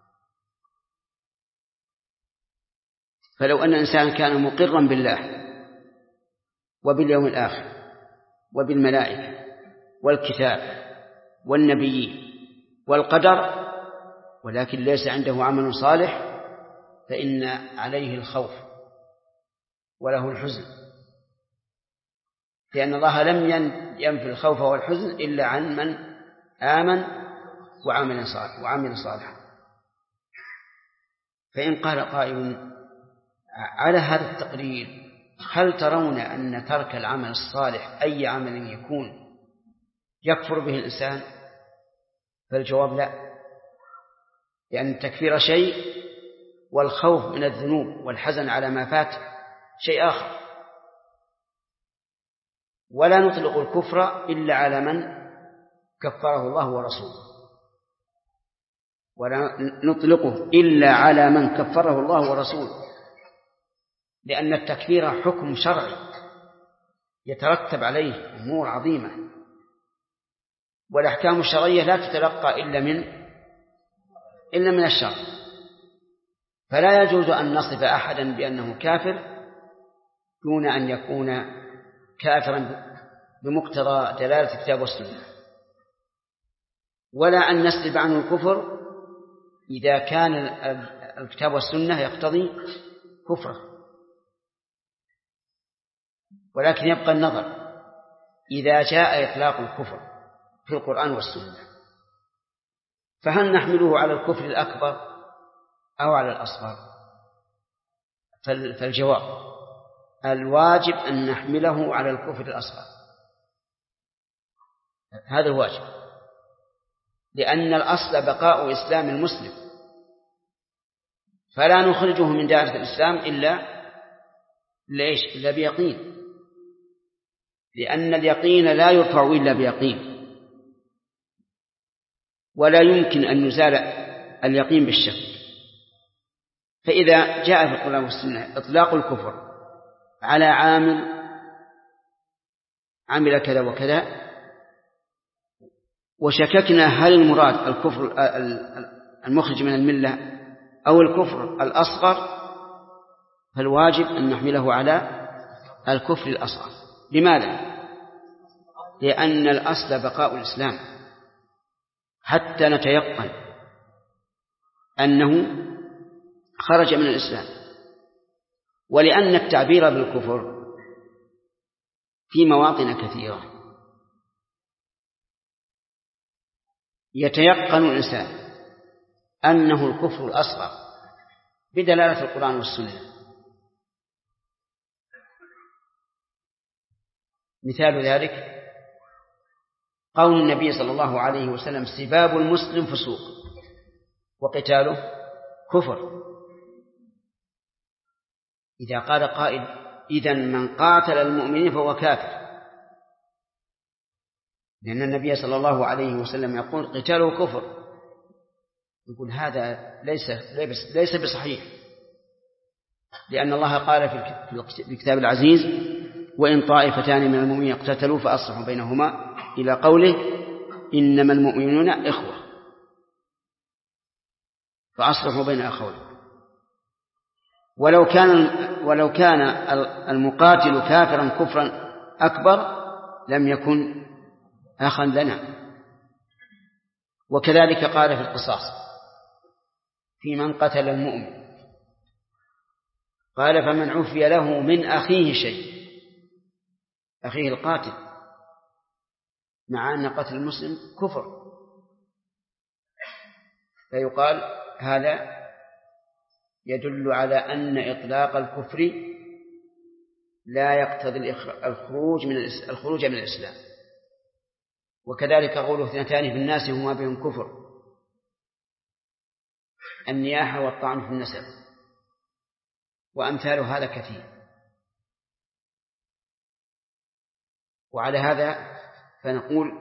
فلو أن الإنسان كان مقرا بالله وباليوم الآخر وبالملائكة والكتاب والنبيين والقدر ولكن ليس عنده عمل صالح فإن عليه الخوف وله الحزن، لأن الله لم ينفي الخوف والحزن إلا عن من آمن وعمل صالحا. فإن قال قائل: على هذا التقرير هل ترون أن ترك العمل الصالح أي عمل يكون يكفر به الإنسان؟ فالجواب لا، لأن التكفير شيء والخوف من الذنوب والحزن على ما فات شيء آخر. ولا نطلق الكفر إلا على من كفره الله ورسوله، ولا نطلقه إلا على من كفره الله ورسوله، لأن التكفير حكم شرعي يترتب عليه أمور عظيمة، والأحكام الشرعية لا تتلقى إلا من الشرع. فلا يجوز أن نصف أحدا بأنه كافر دون أن يكون كافرا بمقتضى دلالة الكتاب والسنة، ولا أن نسلب عنه الكفر إذا كان الكتاب والسنة يقتضي كفره، ولكن يبقى النظر إذا جاء إطلاق الكفر في القرآن والسنة فهل نحمله على الكفر الأكبر أو على الأصغر؟ فالجواب: الواجب أن نحمله على الكفر الأصغر، هذا الواجب، لأن الأصل بقاء إسلام المسلم فلا نخرجه من دائرة الإسلام إلا بيقين، لأن اليقين لا يرفع إلا بيقين، ولا يمكن أن يزال اليقين بالشك. فإذا جاء في القرآن والسنة إطلاق الكفر على عمل كذا وكذا، وشككنا هل المراد الكفر المخرج من الملة أو الكفر الأصغر، فالواجب أن نحمله على الكفر الأصغر. لماذا؟ لأن الأصل بقاء الإسلام حتى نتيقن أنه خرج من الإسلام، ولأن التعبير بالكفر في مواطن كثيرة يتيقن الإنسان أنه الكفر الأصغر بدلالة القرآن والسنة. مثال ذلك قول النبي صلى الله عليه وسلم: سباب المسلم فسوق وقتاله كفر. إذا قال قائل: إذن من قاتل المؤمنين فهو كافر، لأن النبي صلى الله عليه وسلم يقول قتاله كفر، يقول هذا ليس بصحيح، لأن الله قال في الكتاب العزيز: وإن طائفتان من المؤمنين اقتتلوا فأصلحوا بينهما، إلى قوله: إنما المؤمنون إخوة فأصلحوا بين أخوين. ولو كان المقاتل كافرا كفرا أكبر لم يكن أخا لنا. وكذلك قال في القصاص في من قتل المؤمن، قال: فمن عفي له من أخيه شيء، أخيه القاتل، مع أن قتل المسلم كفر، فيقال هذا يدل على أن إطلاق الكفر لا يقتضي الخروج من الإسلام. وكذلك قوله: اثنتان في الناس هما بهم كفر، النياحة والطعن في النسب، وأمثال هذا كثير. وعلى هذا فنقول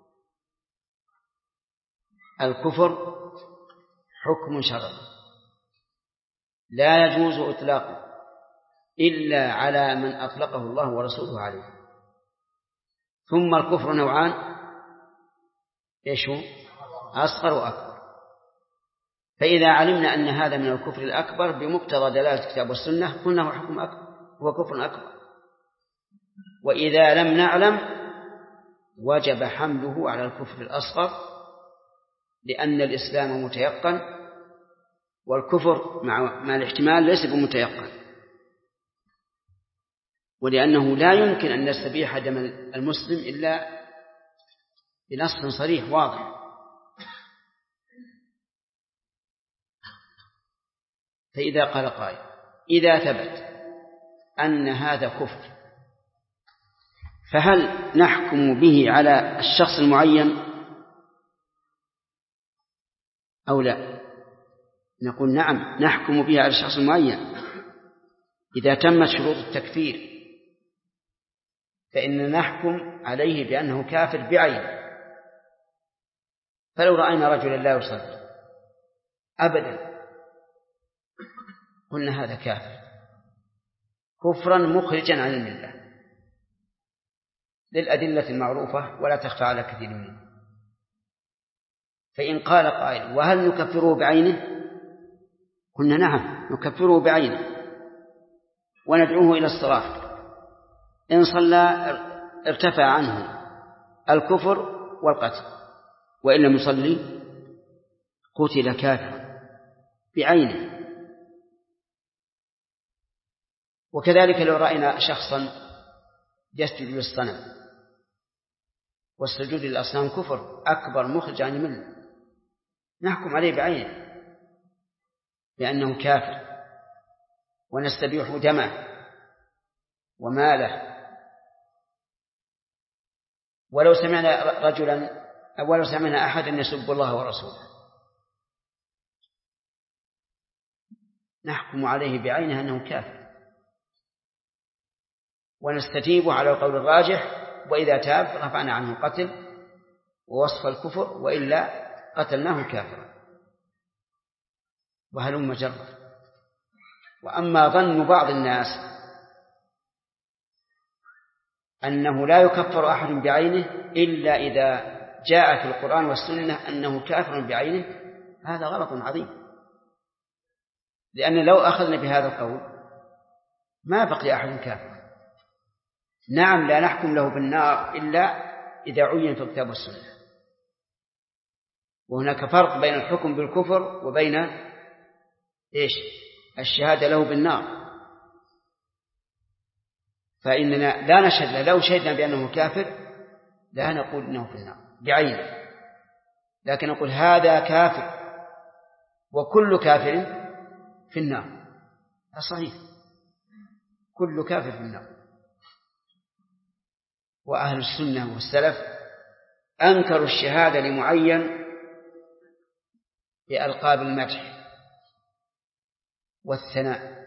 الكفر حكم شرعي لا يجوز إطلاقه إلا على من أطلقه الله ورسوله عليه. ثم الكفر نوعان: إيش هو؟ أصغر وأكبر. فإذا علمنا أن هذا من الكفر الأكبر بمقتضى دلالة الكتاب والسنة قلنا هو حكم أكبر، هو كفر أكبر. وإذا لم نعلم وجب حمله على الكفر الأصغر، لأن الإسلام متيقن والكفر مع الاحتمال ليس بمتيقن، ولأنه لا يمكن أن نستبيح دم المسلم إلا بنص صريح واضح. فإذا قال قائل: إذا ثبت أن هذا كفر فهل نحكم به على الشخص المعين أو لا؟ نقول نعم، نحكم به على الشخص المعين إذا تمت شروط التكفير، فإن نحكم عليه بأنه كافر بعينه. فلو رأينا رجلا لا يصلي أبدا قلنا هذا كافر كفرا مخرجا عن الملة للأدلة المعروفة ولا تخفى على كثير منه. فإن قال قائل: وهل نكفره بعينه؟ قلنا نعم، نكفره بعينه وندعوه إلى الصلاة. إن صلى ارتفع عنه الكفر والقتل، وإن لم يصلي قتل كافرا بعينه. وكذلك لو رأينا شخصا يسجد للصنم، والسجود للأصنام كفر أكبر مخرج عن الملة، نحكم عليه بعينه لأنه كافر ونستبيح دمه وماله. ولو سمعنا أحدا يسب الله ورسوله نحكم عليه بعينه أنه كافر، ونستتيب على القول الراجح، وإذا تاب رفعنا عنه القتل ووصف الكفر، وإلا قتلناه كافرا، وهلم جرا. وأما ظن بعض الناس أنه لا يكفر أحد بعينه إلا إذا جاء في القرآن والسنة أنه كافر بعينه، هذا غلط عظيم، لأن لو أخذنا بهذا القول ما بقي أحد كافر. نعم، لا نحكم له بالنار إلا إذا عين في الكتاب والسنة، وهناك فرق بين الحكم بالكفر وبين الشهادة له بالنار. فإننا لا نشهد، لو شهدنا بأنه كافر لا نقول إنه في النار بعينه، لكن نقول هذا كافر وكل كافر في النار. صحيح، كل كافر في النار. وأهل السنة والسلف أنكروا الشهادة لمعين بألقاب المدح والثناء،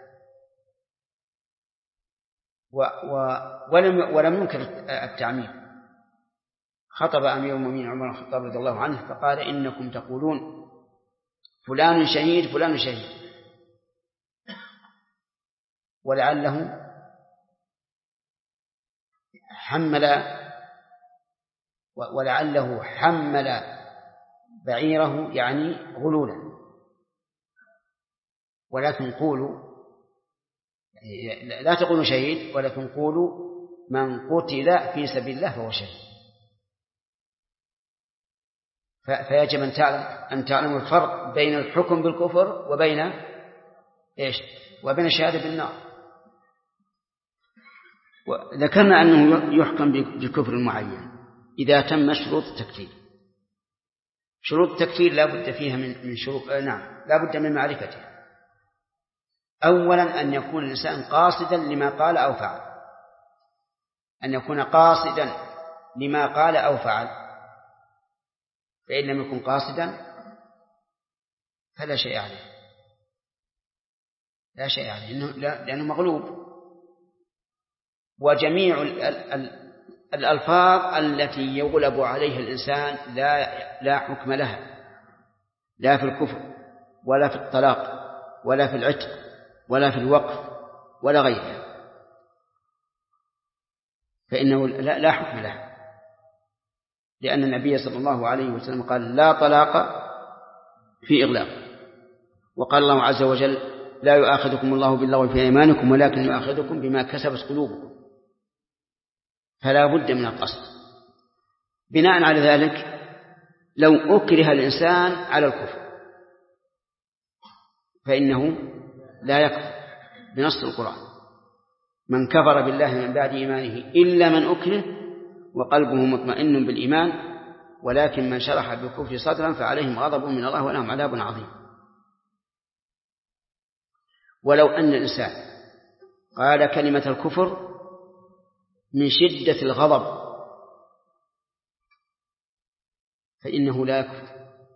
ولم ينكر التعميم. خطب أمير المؤمنين عمر بن الخطاب رضي الله عنه فقال: إنكم تقولون فلان شهيد فلان شهيد، ولعله حمل بعيره يعني غلولا، ولكن قولوا، لا تقولوا شهيد، ولكن قولوا من قتل في سبيل الله فهو شهيد. فيجب أن تعلموا الفرق بين الحكم بالكفر وبين الشهادة بالنار. وذكرنا أنه يحكم بالكفر المعين إذا تم شروط التكفير. شروط التكفير لا بد فيها من شروط، لا بد من معرفتها. أولا أن يكون الإنسان قاصدا لما قال أو فعل، أن يكون قاصدا لما قال أو فعل، فإن لم يكن قاصدا فلا شيء عليه، لا شيء عليه لأنه مغلوب. وجميع الألفاظ التي يغلب عليها الإنسان لا حكم لها، لا في الكفر ولا في الطلاق ولا في العتق ولا في الوقف ولا غيرها، فإنه لا حكم لها، لأن النبي صلى الله عليه وسلم قال: لا طلاق في إغلاق. وقال الله عز وجل: لا يؤاخذكم الله باللغو في أيمانكم ولكن يؤاخذكم بما كسبت قلوبكم. فلا بد من القصد. بناء على ذلك لو أكره الإنسان على الكفر فإنه لا يكفر بنص القرآن: من كفر بالله من بعد إيمانه إلا من أكره وقلبه مطمئن بالإيمان ولكن من شرح بالكفر صدرا فعليهم غضب من الله ولهم عذاب عظيم. ولو أن الإنسان قال كلمة الكفر من شدة الغضب فإنه لا يكفر.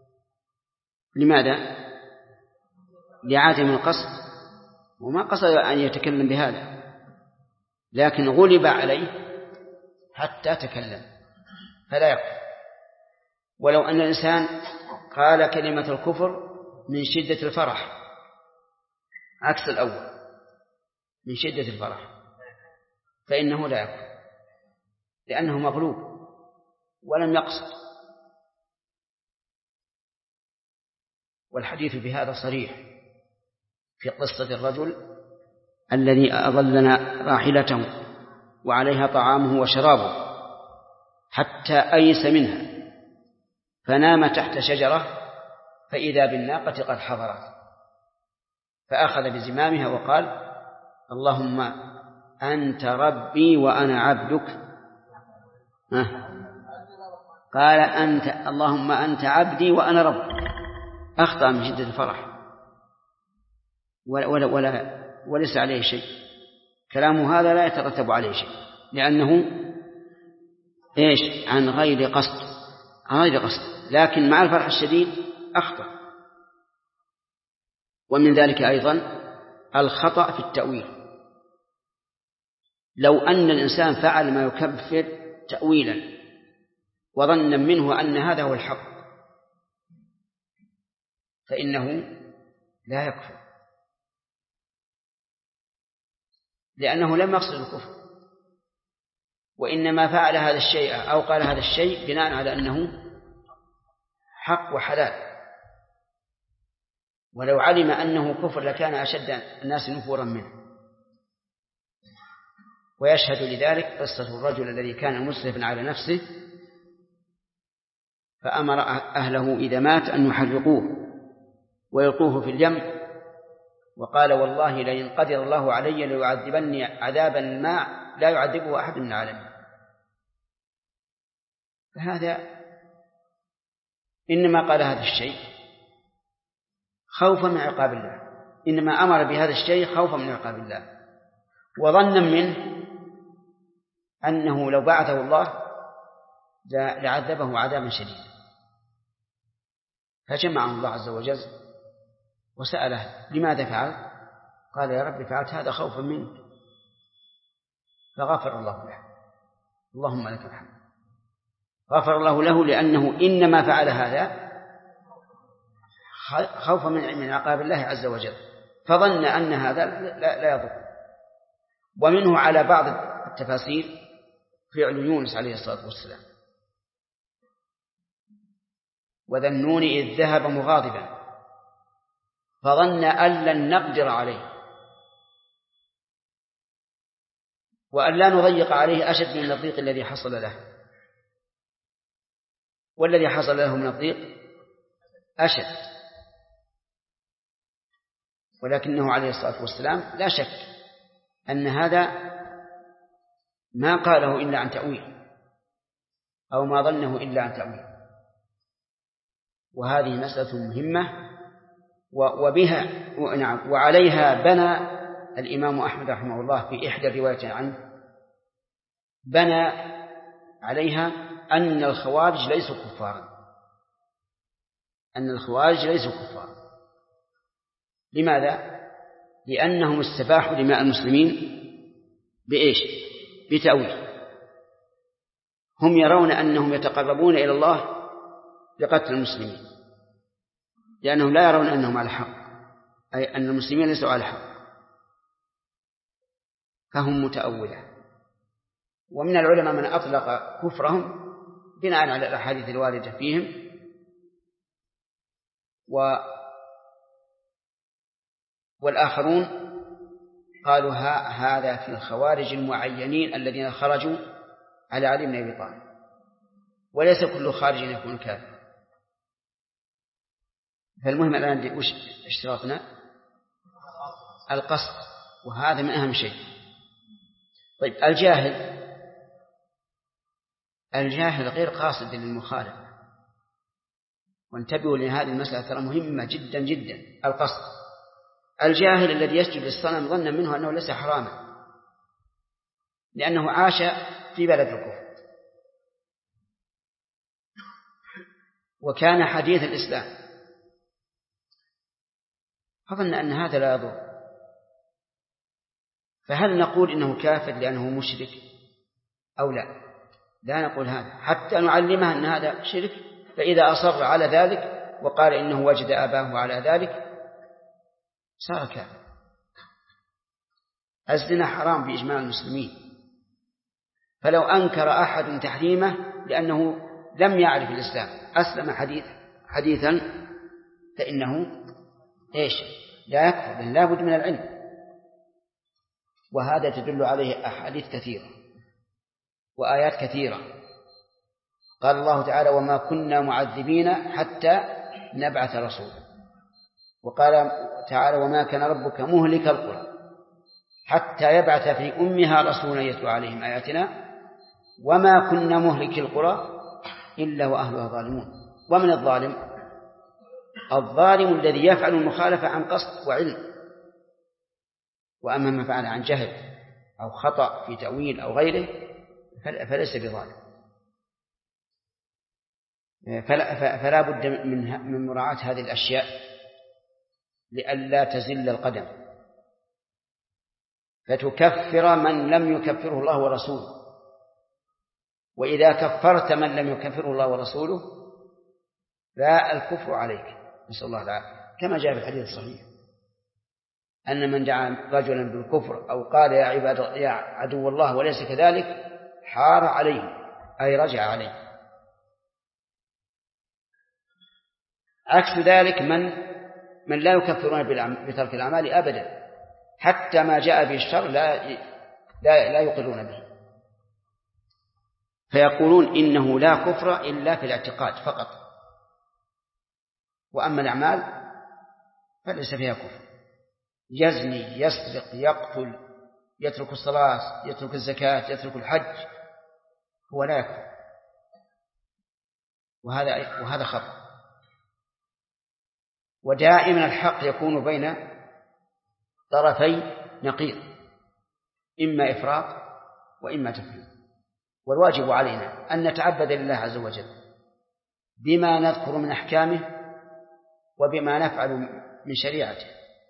لماذا؟ لعدم القصد، وما قصد أن يتكلم بهذا، لكن غلب عليه حتى تكلم فلا يكفر. ولو أن الإنسان قال كلمة الكفر من شدة الفرح، عكس الأول، من شدة الفرح، فإنه لا يكفر لأنه مغلوب ولم يقصد. والحديث بهذا صريح في قصة الرجل الذي أضلنا راحلته وعليها طعامه وشرابه حتى أيس منها فنام تحت شجرة فإذا بالناقة قد حضرت فأخذ بزمامها وقال: اللهم أنت ربي وأنا عبدك. قال: اللهم أنت عبدي وأنا ربك. أخطأ من شدة الفرح وليس عليه شيء، كلامه هذا لا يترتب عليه شيء، لأنه عن غير قصد، لكن مع الفرح الشديد أخطأ. ومن ذلك أيضا الخطأ في التأويل. لو أن الإنسان فعل ما يكفر تأويلا وظنا منه أن هذا هو الحق فإنه لا يكفر، لأنه لم يقصد الكفر، وإنما فعل هذا الشيء أو قال هذا الشيء بناء على أنه حق وحلال، ولو علم أنه كفر لكان أشد الناس نفورا منه. ويشهد لذلك قصة الرجل الذي كان مسرفا على نفسه فأمر أهله إذا مات أن يحرقوه ويلقوه في اليم، وقال والله لئن قدر الله علي ليعذبني عذابا ما لا يعذبه أحد من العالمين. فهذا إنما قال هذا الشيء خوفا من عقاب الله، إنما أمر بهذا الشيء خوفا من عقاب الله، وظنا منه أنه لو بعثه الله لعذبه عذابا شديدا. فجمعه الله عز وجل وسأله لماذا فعلت؟ قال يا رب فعلت هذا خوفا منك، فغفر الله له. اللهم لك الحمد. غفر الله له لأنه إنما فعل هذا خوفا من عقاب الله عز وجل، فظن أن هذا لا يضر. ومنه على بعض التفاسير فعل يونس عليه الصلاة والسلام: وذا النون إذ ذهب مغاضبا فظن أن لن نقدر عليه وأن لا نضيق عليه أشد من الضيق الذي حصل له، والذي حصل له من الضيق أشد. ولكنه عليه الصلاة والسلام لا شك أن هذا ما قاله إلا عن تأويل أو ما ظنه إلا عن تأويل. وهذه مسألة مهمة وبها وعليها بنى الإمام أحمد رحمه الله في إحدى الروايات عنه، بنى عليها أن الخوارج ليسوا كفارا، أن الخوارج ليسوا كفارا. لماذا؟ لأنهم استباحوا دماء المسلمين بإيش؟ بتأويل. هم يرون أنهم يتقربون إلى الله بقتل المسلمين، لأنهم لا يرون أنهم على الحق، أي أن المسلمين ليسوا على الحق، فهم متأولة. ومن العلماء من أطلق كفرهم بناء على الأحاديث الواردة فيهم، والآخرون قالوا هذا في الخوارج المعينين الذين خرجوا على علي بن أبي طالب، وليس كل خارج يكون كافر. فالمهم الآن وش اشتراطنا؟ القصد، وهذا من أهم شيء. طيب الجاهل غير قاصد للمخالف، وانتبهوا لهذه المسألة ترى مهمة جدا جدا. القصد، الجاهل الذي يسجد للصنم ظنا منه أنه ليس حراما لأنه عاش في بلد الكفر وكان حديث الإسلام، فظن أن هذا لا يضر، فهل نقول إنه كافر لأنه مشرك أو لا؟ لا نقول هذا، حتى نعلمه أن هذا شرك، فإذا أصر على ذلك وقال إنه وجد أباه على ذلك صار كافر. الزنا حرام بإجماع المسلمين، فلو أنكر أحد تحريمه لأنه لم يعرف الإسلام أسلم حديثا فإنه إيش؟ لا يكفر، لأن لا بد من العلم. وهذا تدل عليه أحاديث كثيرة وآيات كثيرة. قال الله تعالى: وما كنا معذبين حتى نبعث رسولا. وقال تعالى: وما كان ربك مهلك القرى حتى يبعث في أمها رسولا يتلو عليهم آياتنا وما كنا مهلك القرى إلا وأهلها ظالمون. ومن الظالم؟ الظالم الذي يفعل المخالفة عن قصد وعلم، وأما ما فعل عن جهل أو خطأ في تأويل أو غيره فليس بظالم. فلا بد من مراعاة هذه الأشياء لئلا تزل القدم. فتكفر من لم يكفره الله ورسوله. وإذا كفرت من لم يكفره الله ورسوله فالكفر عليك، نسأل الله العافية، كما جاء في الحديث الصحيح أن من دعا رجلا بالكفر أو قال يا عدو الله وليس كذلك حار عليه، أي رجع عليه. عكس ذلك من لا يكفرون بترك الأعمال أبدا، حتى ما جاء به الشر لا يقرون به، فيقولون إنه لا كفر إلا في الاعتقاد فقط، وأما الأعمال فليس فيها كفر. يزني، يسرق، يقتل، يترك الصلاة، يترك الزكاة، يترك الحج، هو لا يكفر، وهذا خطأ. ودائما الحق يكون بين طرفي نقيض، إما إفراط وإما تفريط. والواجب علينا أن نتعبد لله عز وجل بما نذكر من أحكامه وبما نفعل من شريعته،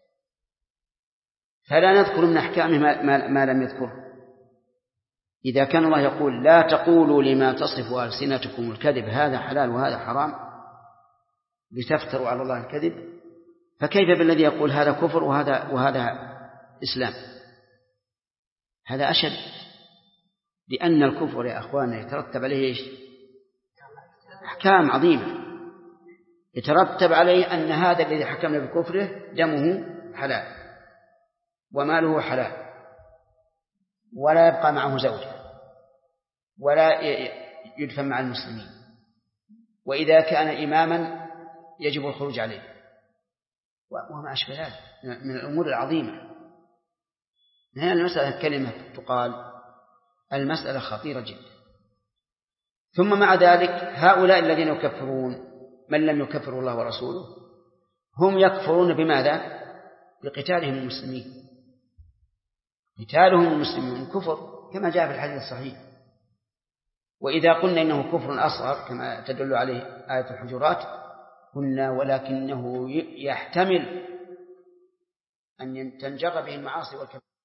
فلا نذكر من أحكامه ما لم يذكره. إذا كان الله يقول لا تقولوا لما تصف ألسنتكم الكذب هذا حلال وهذا حرام لتفتروا على الله الكذب، فكيف بالذي يقول هذا كفر وهذا إسلام؟ هذا أشد، لأن الكفر يا أخواننا يترتب عليه أحكام عظيمة، يترتب عليه أن هذا الذي حكمنا بكفره دمه حلال وماله حلال ولا يبقى معه زوجة ولا يدفن مع المسلمين، وإذا كان إماما يجب الخروج عليه، وما أشبه ذلك من الأمور العظيمة. هنا المسألة كلمة تقال، المسألة خطيرة جدا. ثم مع ذلك هؤلاء الذين يكفرون من لم يكفر الله ورسوله هم يكفرون بماذا؟ بقتالهم المسلمين. قتالهم المسلمين كفر كما جاء في الحديث الصحيح. وإذا قلنا إنه كفر أصغر كما تدل عليه آية الحجرات قلنا ولكنه يحتمل أن تنجر به المعاصي والكبائر.